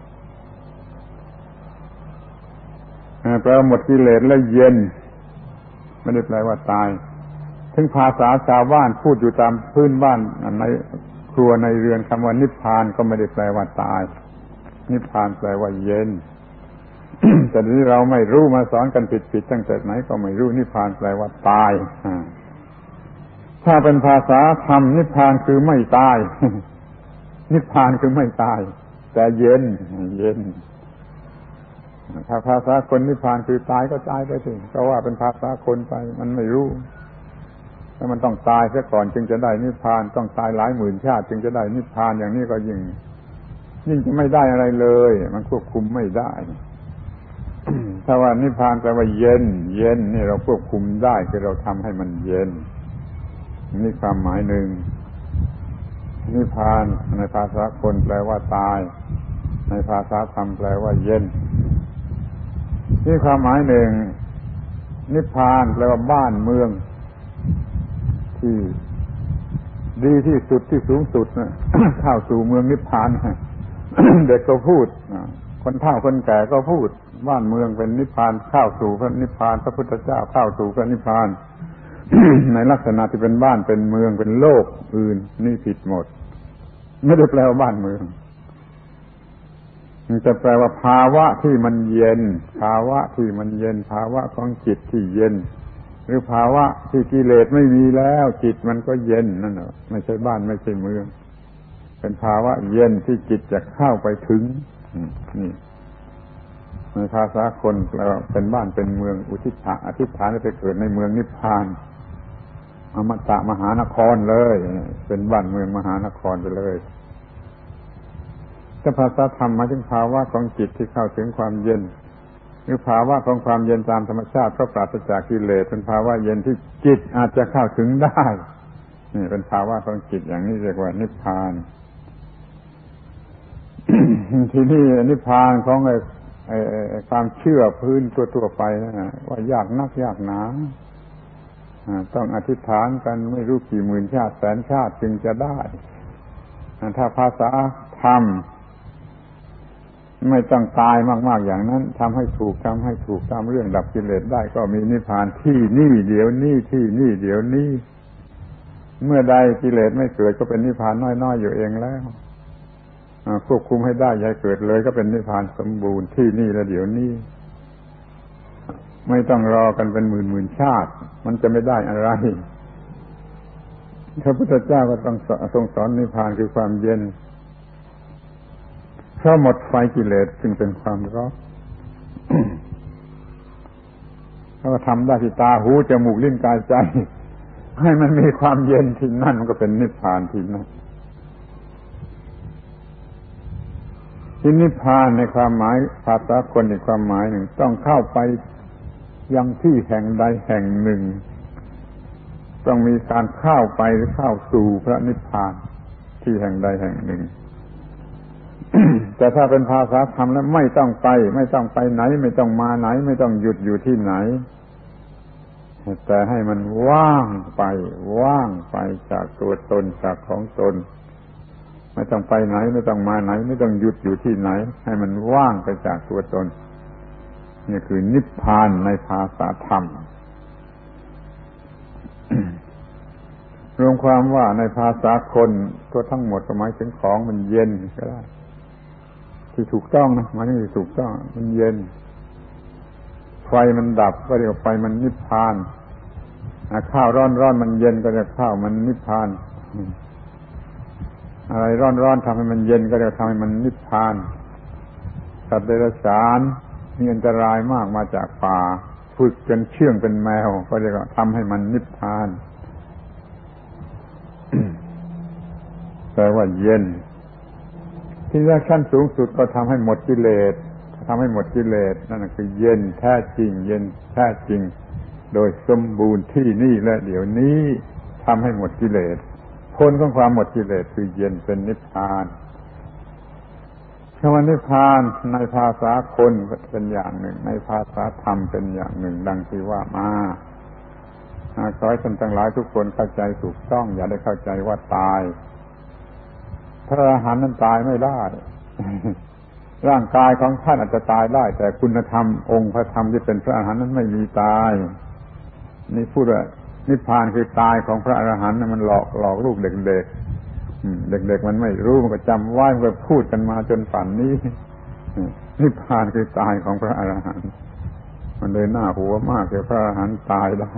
แปลว่าหมดกิเลสและเย็นไม่ได้แปลว่าตายถึงภาษาชาวบ้านพูดอยู่ตามพื้นบ้านในครัวในเรือนคำว่านิพพานก็ไม่ได้แปลว่าตายนิพพานแปลว่าเย็น แต่นี้เราไม่รู้มาสอนกันผิดตั้งแต่ไหนก็ไม่รู้นิพพานแปลว่าตายถ้าเป็นภาษาธรรมนิพพานคือไม่ตาย นิพพานคือไม่ตายแต่เย็นถ้าภาษาคนนิพพานคือตายก็ตายไปสิก็ว่าเป็นภาษาคนไปมันไม่รู้แล้วมันต้องตายซะก่อนจึงจะได้นิพพานต้องตายหลายหมื่นชาติจึงจะได้นิพพานอย่างนี้ก็ยิ่งจะไม่ได้อะไรเลยมันควบคุมไม่ได้ ถ้าว่านิพพานแปลว่าเย็นนี่เราควบคุมได้คือเราทำให้มันเย็นนี่ความหมายหนึ่งนิพพานในภาษาคนแปลว่าตายในภาษาธรรมแปลว่าเย็นนี่ความหมายหนึ่งนิพพานแปลว่าบ้านเมืองที่ดีที่สุดที่สูงสุดนะ เข้าสู่เมืองนิพพาน เด็กก็พูดคนเฒ่าคนแก่ก็พูดบ้านเมืองเป็นนิพพานเข้าสู่พระนิพพานพระพุทธเจ้าเข้าสู่พระนิพพาน ในลักษณะที่เป็นบ้านเป็นเมืองเป็นโลกอื่นนี่ผิดหมดไม่ได้แปลว่าบ้านเมืองมันจะแปลว่าภาวะที่มันเย็นภาวะที่มันเย็นภาวะของจิตที่เย็นหรือภาวะที่กิเลสไม่มีแล้วจิตมันก็เย็นนั่นแหละไม่ใช่บ้านไม่ใช่เมืองเป็นภาวะเย็นที่จิตจะเข้าไปถึงนี่ในภาษาคนแปลว่าเป็นบ้านเป็นเมืองอุทิศอธิษฐานให้ไปเกิดในเมืองนิพพานอมตะมหานครเลยเป็นบ้านเมืองมหานครไปเลยถ้าภาษาธรรมหมายถึงภาวะของจิตที่เข้าถึงความเย็นหรือภาวะของความเย็นตามธรรมชาติเพราะปราศจากกิเลสเป็นภาวะเย็นที่จิตอาจจะเข้าถึงได้นี่เป็นภาวะของจิตอย่างนี้เรียกว่านิพพาน ที่นี่นิพพานของความเชื่อพื้นทั่วๆไปนะว่ายากนักยากหนาต้องอธิษฐานกันไม่รู้กี่หมื่นชาติแสนชาติจึงจะได้ถ้าภาษาธรรมไม่ต้องตายมากๆอย่างนั้นทำให้ถูกตามเรื่องดับกิเลสได้ก็มีนิพพานที่นี่เดี๋ยวนี้ที่นี่เดี๋ยวนี้เมื่อใดกิเลสไม่เกิดก็เป็นนิพพานน้อยๆอยู่เองแล้วควบคุมให้ได้อย่าเกิดเลยก็เป็นนิพพานสมบูรณ์ที่นี่และเดี๋ยวนี้ไม่ต้องรอกันเป็นหมื่นชาติมันจะไม่ได้อะไรพระพุทธเจ้าก็ต้องทรงสอนนิพพานคือความเย็นเพราะหมดไฟกิเลสจึงเป็นความร้อนเขาก็ทำได้ที่ตาหูจมูกลิ้นกายใจให้มันมีความเย็นที่นั่นมันก็เป็นนิพพานที่นั่นที่นิพพานในความหมายภาษาคนอีกความหมายหนึ่งต้องเข้าไปยังที่แห่งใดแห่งหนึ่งต้องมีการเข้าไปหรือเข้าสู่พระนิพพานที่แห่งใดแห่งหนึ่งแต่ถ้าเป็นภาษาธรรมแล้วไม่ต้องไปไหนไม่ต้องมาไหนไม่ต้องหยุดอยู่ที่ไหนแต่ให้มันว่างไปจากตัวตนจากของตนไม่ต้องไปไหนไม่ต้องมาไหนไม่ต้องหยุดอยู่ที่ไหนให้มันว่างไปจากตัวตนนี่คือนิพพานในภาษาธรรม รวมความว่าในภาษาคนก็ทั้งหมดหมายถึงของมันเย็นก็ได้ที่ถูกต้องนะหมายถึงที่ถูกต้องมันเย็นไฟมันดับก็เรียกว่าไฟมันนิพพานข้าวร้อนมันเย็นก็เรียกข้าวมันนิพพานอะไรร้อนทำให้มันเย็นก็เรียกทำให้มันนิพพานสัตว์เดรัจฉานมีอันตรายมากมาจากป่าฝึกจนเชื่องเป็นแมวก็เรียกว่าทำให้มันนิพพาน แปลว่าเย็นที่แรกขั้นสูงสุดก็ทำให้หมดกิเลสนั่นคือเย็นแท้จริงเย็นแท้จริงโดยสมบูรณ์ที่นี่และเดี๋ยวนี้ทำให้หมดกิเลสผลของความหมดกิเลสคือเย็นเป็นนิพพานคำว่านิพพานในภาษาคนเป็นอย่างหนึ่งในภาษาธรรมเป็นอย่างหนึ่งดังที่ว่ามาขอให้ท่านทั้งหลายทุกคนเข้าใจถูกต้องอย่าได้เข้าใจว่าตายพระอรหันต์นั้นตายไม่ได้ ร่างกายของท่านอาจจะตายได้แต่คุณธรรมองค์พระธรรมที่เป็นพระอรหันต์นั้นไม่มีตายนี่พูดว่านิพพานคือตายของพระอรหันต์มันหลอกลูกเด็กเด็กมันไม่รู้มันก็จำไว้มันก็พูดกันมาจนป่านนี้นิพพานคือตายของพระอรหันต์มันเลยน่าหัวมากที่พระอรหันต์ตายได้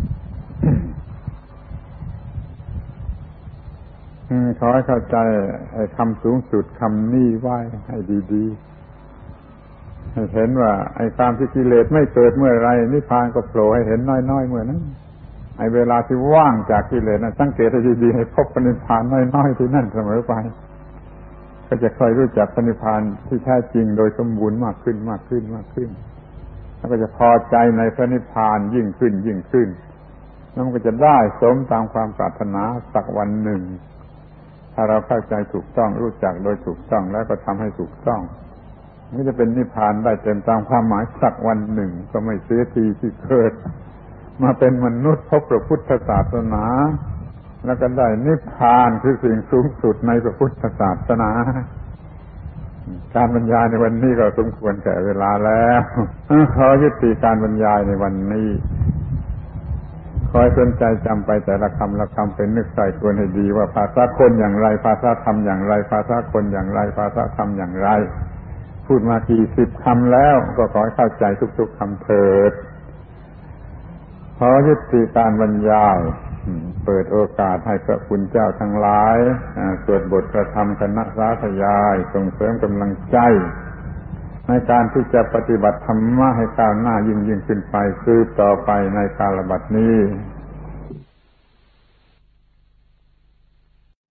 ขอให้เข้าใจคำสูงสุดคำนี้ไว้ให้ดีๆให้เห็นว่าไอ้ความที่กิเลสไม่เกิดเมื่อไรนิพพานก็โผล่ให้เห็นน้อยๆเมื่อนั้นไอ้เวลาที่ว่างจากกิเลสนะสังเกตให้ดีๆให้พบนิพพานน้อยๆที่นั่นเสมอไปก็จะค่อยรู้จักนิพพานที่แท้จริงโดยสมบูรณ์มากขึ้นแล้วก็จะพอใจในพระนิพพานยิ่งขึ้นแล้วมันก็จะได้สมตามความปรารถนาสักวันหนึ่งถ้าเราเข้าใจถูกต้องรู้จักโดยถูกต้องแล้วก็ทำให้ถูกต้องมันจะเป็นนิพพานได้เต็มตามความหมายสักวันหนึ่งก็ไม่เสียทีที่เกิดมาเป็นมนุษย์พบพระพุทธศาสนาแล้วก็ได้นิพพานคือสิ่งสูงสุดในพระพุทธศาสนาการบรรยายในวันนี้ก็สมควรแก่เวลาแล้วขอยุติการบรรยายในวันนี้ขอให้สนใจจำไปแต่ละคำละคำเป็นนึกใส่ควรให้ดีว่าภาษาคนอย่างไรภาษาธรรมอย่างไรภาษาคนอย่างไรภาษาธรรมอย่างไรพูดมากี่สิบคำแล้วก็ขอให้เข้าใจทุกๆคำเถิดขอยุติการบรรยายเปิดโอกาสให้พระคุณเจ้าทั้งหลายสวดบทพระธรรมคณะสาธยายส่งเสริมกำลังใจในการที่จะปฏิบัติธรรมะให้ก้าวหน้ายิ่งขึ้นไปสืบต่อไปในกาลบัดนี้